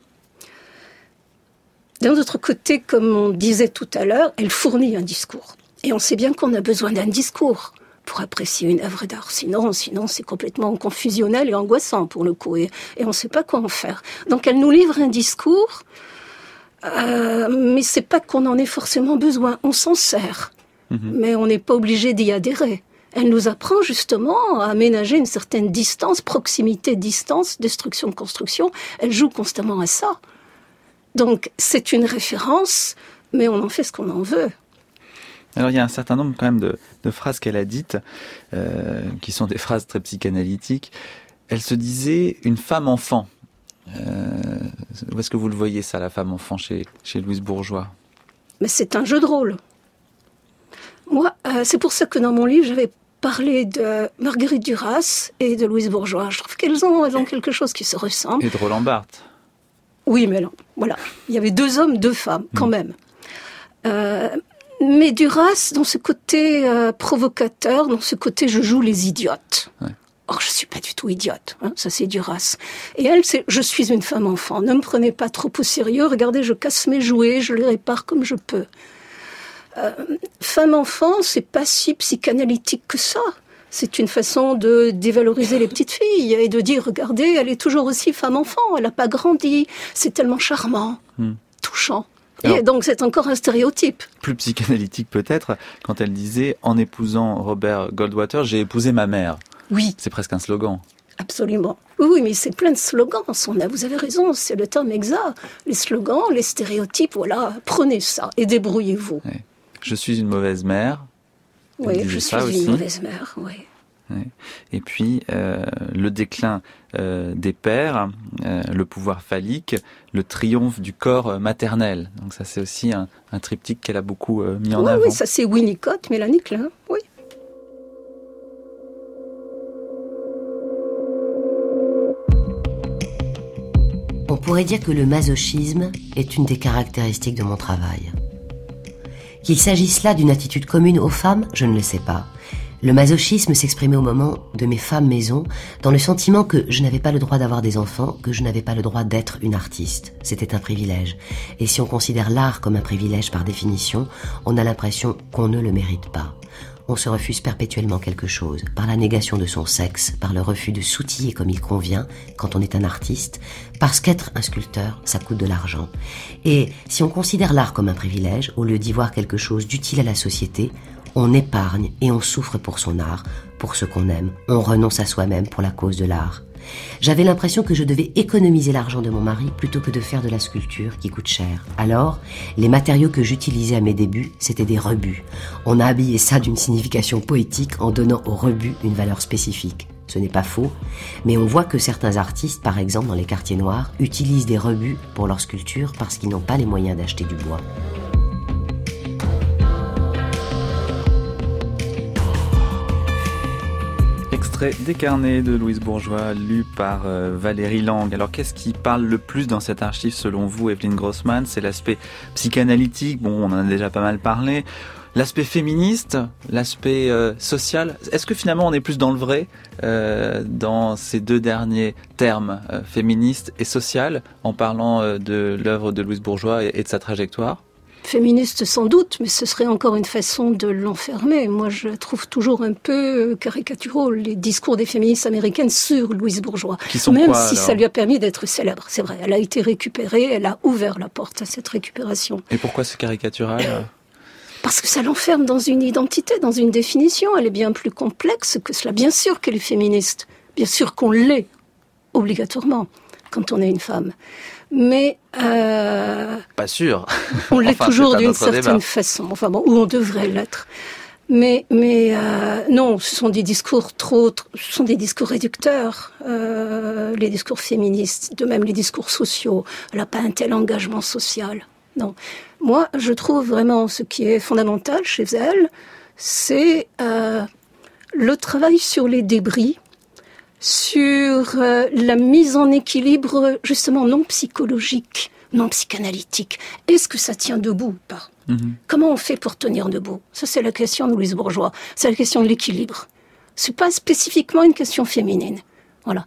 D'un autre côté, comme on disait tout à l'heure, elle fournit un discours. Et on sait bien qu'on a besoin d'un discours pour apprécier une œuvre d'art. Sinon, c'est complètement confusionnel et angoissant pour le coup. Et on ne sait pas quoi en faire. Donc elle nous livre un discours, mais c'est pas qu'on en ait forcément besoin. On s'en sert, mais on n'est pas obligé d'y adhérer. Elle nous apprend justement à aménager une certaine distance, proximité, distance, destruction, construction. Elle joue constamment à ça. Donc c'est une référence, mais on en fait ce qu'on en veut. Alors il y a un certain nombre quand même de phrases qu'elle a dites, qui sont des phrases très psychanalytiques. Elle se disait une femme-enfant. Où est-ce que vous le voyez ça, la femme-enfant, chez Louise Bourgeois? Mais c'est un jeu de rôle. Moi, c'est pour ça que dans mon livre, j'avais parlé de Marguerite Duras et de Louise Bourgeois. Je trouve qu'elles ont quelque chose qui se ressemble. Et de Roland Barthes. Oui, mais non, voilà. Il y avait 2 hommes, 2 femmes, quand même. Mais Duras, dans ce côté provocateur, dans ce côté je joue les idiotes. Ouais. Or, je suis pas du tout idiote, ça c'est Duras. Et elle, c'est je suis une femme enfant, ne me prenez pas trop au sérieux, regardez, je casse mes jouets, je les répare comme je peux. Femme enfant, c'est pas si psychanalytique que ça. C'est une façon de dévaloriser les petites filles et de dire, regardez, elle est toujours aussi femme enfant, elle n'a pas grandi, c'est tellement charmant, touchant. Alors, et donc c'est encore un stéréotype. Plus psychanalytique peut-être, quand elle disait « En épousant Robert Goldwater, j'ai épousé ma mère ». Oui. C'est presque un slogan. Absolument. Oui, mais c'est plein de slogans. Vous avez raison, c'est le terme exact. Les slogans, les stéréotypes, voilà, prenez ça et débrouillez-vous. Ouais. Je suis une mauvaise mère. Oui, je suis une mauvaise mère, oui. Ouais. Et puis, le déclin des pères, le pouvoir phallique, le triomphe du corps maternel. Donc ça, c'est aussi un triptyque qu'elle a beaucoup mis en avant. Oui, ça c'est Winnicott, Mélanie Klein, oui. On pourrait dire que le masochisme est une des caractéristiques de mon travail. Qu'il s'agisse là d'une attitude commune aux femmes, je ne le sais pas. Le masochisme s'exprimait au moment de mes femmes maison, dans le sentiment que je n'avais pas le droit d'avoir des enfants, que je n'avais pas le droit d'être une artiste. C'était un privilège. Et si on considère l'art comme un privilège par définition, on a l'impression qu'on ne le mérite pas. On se refuse perpétuellement quelque chose, par la négation de son sexe, par le refus de s'outiller comme il convient quand on est un artiste, parce qu'être un sculpteur, ça coûte de l'argent. Et si on considère l'art comme un privilège, au lieu d'y voir quelque chose d'utile à la société, on épargne et on souffre pour son art, pour ce qu'on aime. On renonce à soi-même pour la cause de l'art. J'avais l'impression que je devais économiser l'argent de mon mari plutôt que de faire de la sculpture qui coûte cher. Alors, les matériaux que j'utilisais à mes débuts, c'était des rebuts. On a habillé ça d'une signification poétique en donnant aux rebuts une valeur spécifique. Ce n'est pas faux, mais on voit que certains artistes, par exemple dans les quartiers noirs, utilisent des rebuts pour leurs sculptures parce qu'ils n'ont pas les moyens d'acheter du bois. Extrait des carnets de Louise Bourgeois, lu par Valérie Lang. Alors, qu'est-ce qui parle le plus dans cet archive, selon vous, Evelyne Grossman? C'est l'aspect psychanalytique, bon, on en a déjà pas mal parlé. L'aspect féministe, l'aspect social. Est-ce que finalement on est plus dans le vrai dans ces deux derniers termes, féministe et social, en parlant de l'œuvre de Louise Bourgeois et de sa trajectoire? Féministe sans doute, mais ce serait encore une façon de l'enfermer. Moi, je trouve toujours un peu caricaturaux les discours des féministes américaines sur Louise Bourgeois. Qui sont même quoi, si alors? Ça lui a permis d'être célèbre, c'est vrai. Elle a été récupérée, elle a ouvert la porte à cette récupération. Et pourquoi c'est caricatural? Parce que ça l'enferme dans une identité, dans une définition. Elle est bien plus complexe que cela. Bien sûr qu'elle est féministe. Bien sûr qu'on l'est, obligatoirement, quand on est une femme. Mais pas sûr. On l'est toujours d'une certaine certaine façon. Enfin bon, ou on devrait l'être. Mais non, ce sont des discours ce sont des discours réducteurs, les discours féministes, de même les discours sociaux. Elle n'a pas un tel engagement social. Non. Moi, je trouve vraiment ce qui est fondamental chez elle, c'est le travail sur les débris, sur la mise en équilibre, justement, non psychologique, non psychanalytique. Est-ce que ça tient debout ou pas? Comment on fait pour tenir debout? Ça, c'est la question de Louise Bourgeois. C'est la question de l'équilibre. C'est pas spécifiquement une question féminine. Voilà.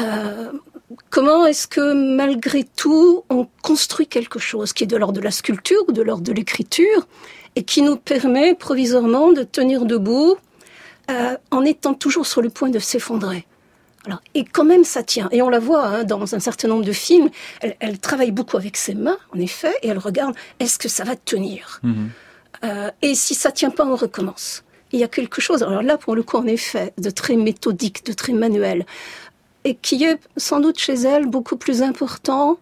Comment est-ce que, malgré tout, on construit quelque chose qui est de l'ordre de la sculpture ou de l'ordre de l'écriture et qui nous permet provisoirement de tenir debout en étant toujours sur le point de s'effondrer? Alors, et quand même, ça tient. Et on la voit dans un certain nombre de films. Elle travaille beaucoup avec ses mains, en effet, et elle regarde, est-ce que ça va tenir? Et si ça tient pas, on recommence. Il y a quelque chose, alors là, pour le coup, en effet, de très méthodique, de très manuel, et qui est sans doute chez elle beaucoup plus important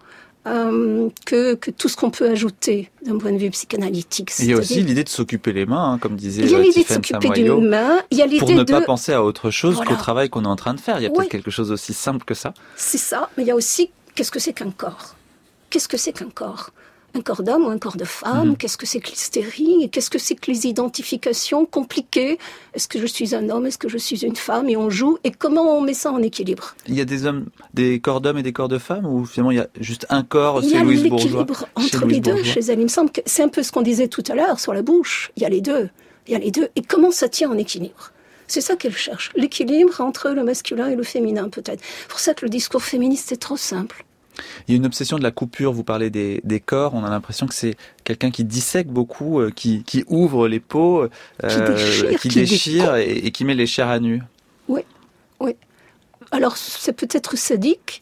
que tout ce qu'on peut ajouter d'un point de vue psychanalytique. Il y a aussi l'idée de s'occuper les mains, comme disait Tiffaine Samoyo. Il y a l'idée de s'occuper d'une main, il y a l'idée pour ne pas penser à autre chose qu'au travail qu'on est en train de faire. Il y a peut-être quelque chose aussi simple que ça. C'est ça, mais il y a aussi, qu'est-ce que c'est qu'un corps? Qu'est-ce que c'est qu'un corps? Un corps d'homme ou un corps de femme? Qu'est-ce que c'est que l'hystérie? Qu'est-ce que c'est que les identifications compliquées? Est-ce que je suis un homme? Est-ce que je suis une femme? Et on joue. Et comment on met ça en équilibre? Il y a des corps d'hommes et des corps de femmes? Ou finalement il y a juste un corps, c'est Louise Bourgeois? Il y a l'équilibre entre les deux chez elle. Il me semble que c'est un peu ce qu'on disait tout à l'heure sur la bouche. Il y a les deux. Il y a les deux. Et comment ça tient en équilibre? C'est ça qu'elle cherche. L'équilibre entre le masculin et le féminin, peut-être. C'est pour ça que le discours féministe est trop simple. Il y a une obsession de la coupure, vous parlez des corps, on a l'impression que c'est quelqu'un qui dissèque beaucoup, qui ouvre les peaux, qui déchire et qui met les chairs à nu. Oui. Alors c'est peut-être sadique,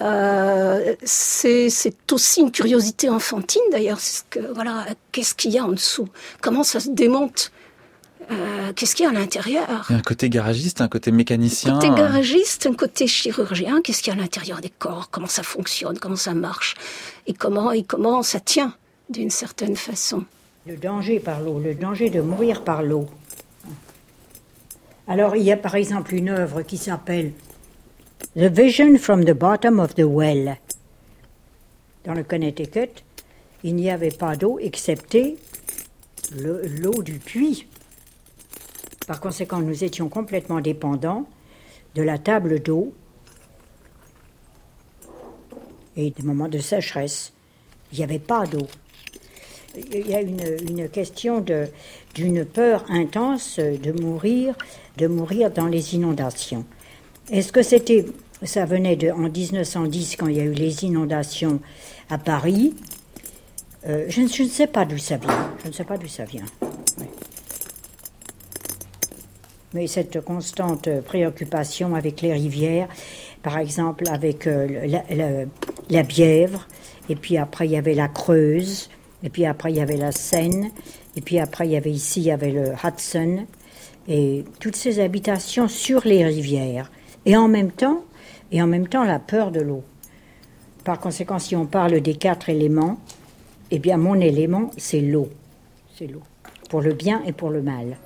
c'est aussi une curiosité enfantine d'ailleurs, qu'est-ce qu'il y a en dessous? Comment ça se démonte? Qu'est-ce qu'il y a à l'intérieur? Il y a un côté garagiste, un côté mécanicien. Un côté garagiste, un côté chirurgien. Qu'est-ce qu'il y a à l'intérieur des corps? Comment ça fonctionne? Comment ça marche? Et comment ça tient d'une certaine façon? Le danger par l'eau, le danger de mourir par l'eau. Alors, il y a par exemple une œuvre qui s'appelle The Vision from the Bottom of the Well. Dans le Connecticut, il n'y avait pas d'eau excepté l'eau du puits. Par conséquent, nous étions complètement dépendants de la table d'eau et des moments de sécheresse. Il n'y avait pas d'eau. Il y a une question d'une peur intense de mourir dans les inondations. Est-ce que ça venait en 1910 quand il y a eu les inondations à Paris? Je ne sais pas d'où ça vient. Oui. Mais cette constante préoccupation avec les rivières, par exemple avec la Bièvre, et puis après il y avait la Creuse, et puis après il y avait la Seine, et puis après il y avait le Hudson, et toutes ces habitations sur les rivières. Et en même temps, et en même temps la peur de l'eau. Par conséquent, si on parle des 4 éléments, eh bien mon élément, c'est l'eau. C'est l'eau, pour le bien et pour le mal.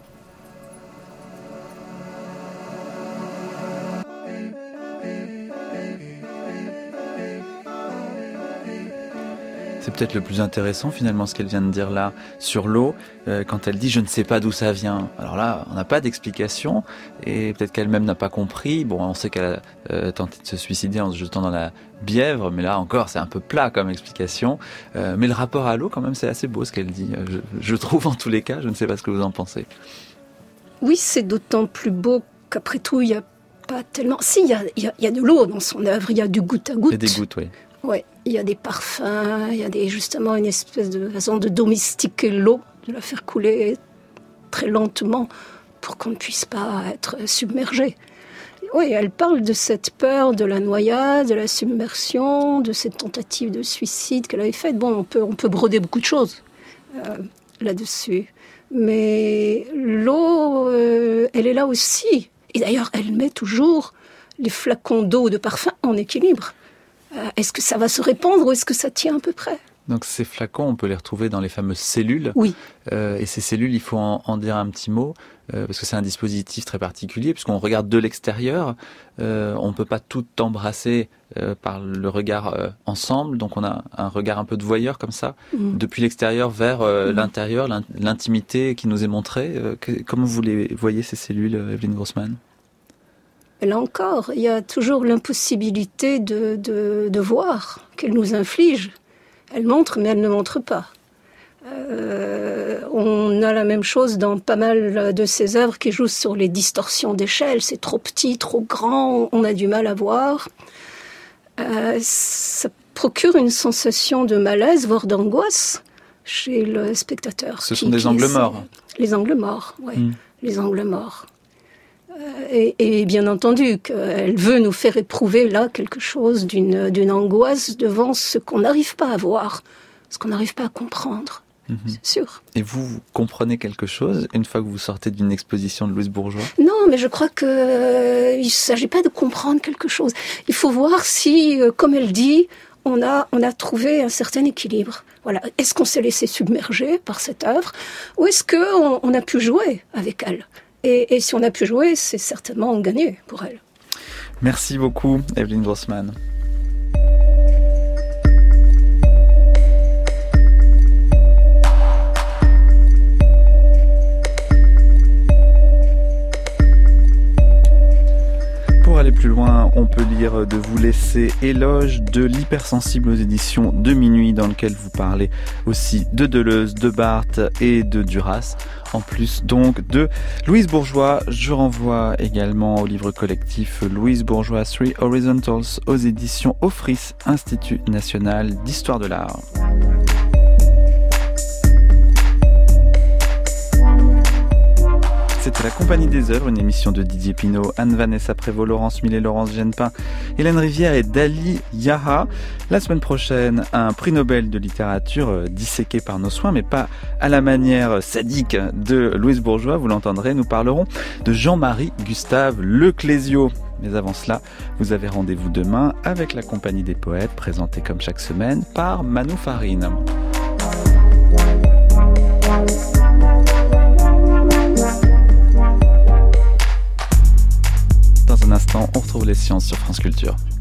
C'est peut-être le plus intéressant finalement ce qu'elle vient de dire là sur l'eau, quand elle dit « je ne sais pas d'où ça vient ». Alors là, on n'a pas d'explication et peut-être qu'elle-même n'a pas compris. Bon, on sait qu'elle a tenté de se suicider en se jetant dans la Bièvre, mais là encore c'est un peu plat comme explication. Mais le rapport à l'eau quand même c'est assez beau ce qu'elle dit, je trouve en tous les cas, je ne sais pas ce que vous en pensez. Oui, c'est d'autant plus beau qu'après tout il n'y a pas tellement... Si, il y a de l'eau dans son œuvre, il y a du goutte à goutte. Il y a des gouttes, oui. Oui, il y a des parfums, il y a justement une espèce de façon de domestiquer l'eau, de la faire couler très lentement pour qu'on ne puisse pas être submergé. Oui, elle parle de cette peur de la noyade, de la submersion, de cette tentative de suicide qu'elle avait faite. Bon, on peut broder beaucoup de choses là-dessus. Mais l'eau, elle est là aussi. Et d'ailleurs, elle met toujours les flacons d'eau de parfum en équilibre. Est-ce que ça va se répandre ou est-ce que ça tient à peu près ? Donc ces flacons, on peut les retrouver dans les fameuses cellules. Oui. Et ces cellules, il faut en dire un petit mot, parce que c'est un dispositif très particulier, puisqu'on regarde de l'extérieur, on ne peut pas tout embrasser par le regard ensemble, donc on a un regard un peu de voyeur comme ça, depuis l'extérieur vers l'intérieur, l'intimité qui nous est montrée. Comment vous les voyez ces cellules, Evelyne Grossman ? Là encore, il y a toujours l'impossibilité de voir qu'elle nous inflige. Elle montre, mais elle ne montre pas. On a la même chose dans pas mal de ses œuvres qui jouent sur les distorsions d'échelle. C'est trop petit, trop grand, on a du mal à voir. Ça procure une sensation de malaise, voire d'angoisse chez le spectateur. Ce sont des angles morts. Les angles morts, oui. Les angles morts. Et bien entendu qu'elle veut nous faire éprouver là quelque chose d'une angoisse devant ce qu'on n'arrive pas à voir, ce qu'on n'arrive pas à comprendre, c'est sûr. Et vous comprenez quelque chose une fois que vous sortez d'une exposition de Louise Bourgeois ? Non, mais je crois qu'il ne s'agit pas de comprendre quelque chose. Il faut voir si, comme elle dit, on a trouvé un certain équilibre. Voilà. Est-ce qu'on s'est laissé submerger par cette œuvre ou est-ce qu'on a pu jouer avec elle ? Et si on a pu jouer, c'est certainement gagné pour elle. Merci beaucoup, Evelyne Grossman. Pour aller plus loin, on peut lire de Vous laisser éloge de l'hypersensible aux éditions de Minuit, dans lequel vous parlez aussi de Deleuze, de Barthes et de Duras. En plus donc de Louise Bourgeois, je renvoie également au livre collectif Louise Bourgeois 3 Horizontals aux éditions Offris, Institut National d'Histoire de l'Art. C'était La Compagnie des Œuvres, une émission de Didier Pinault, Anne-Vanessa Prévost, Laurence Millet, Laurence Genepin, Hélène Rivière et Dali Yaha. La semaine prochaine, un prix Nobel de littérature disséqué par nos soins, mais pas à la manière sadique de Louise Bourgeois. Vous l'entendrez, nous parlerons de Jean-Marie Gustave Leclésio. Mais avant cela, vous avez rendez-vous demain avec La Compagnie des Poètes, présentée comme chaque semaine par Manou Farine. Dans un instant, on retrouve les sciences sur France Culture.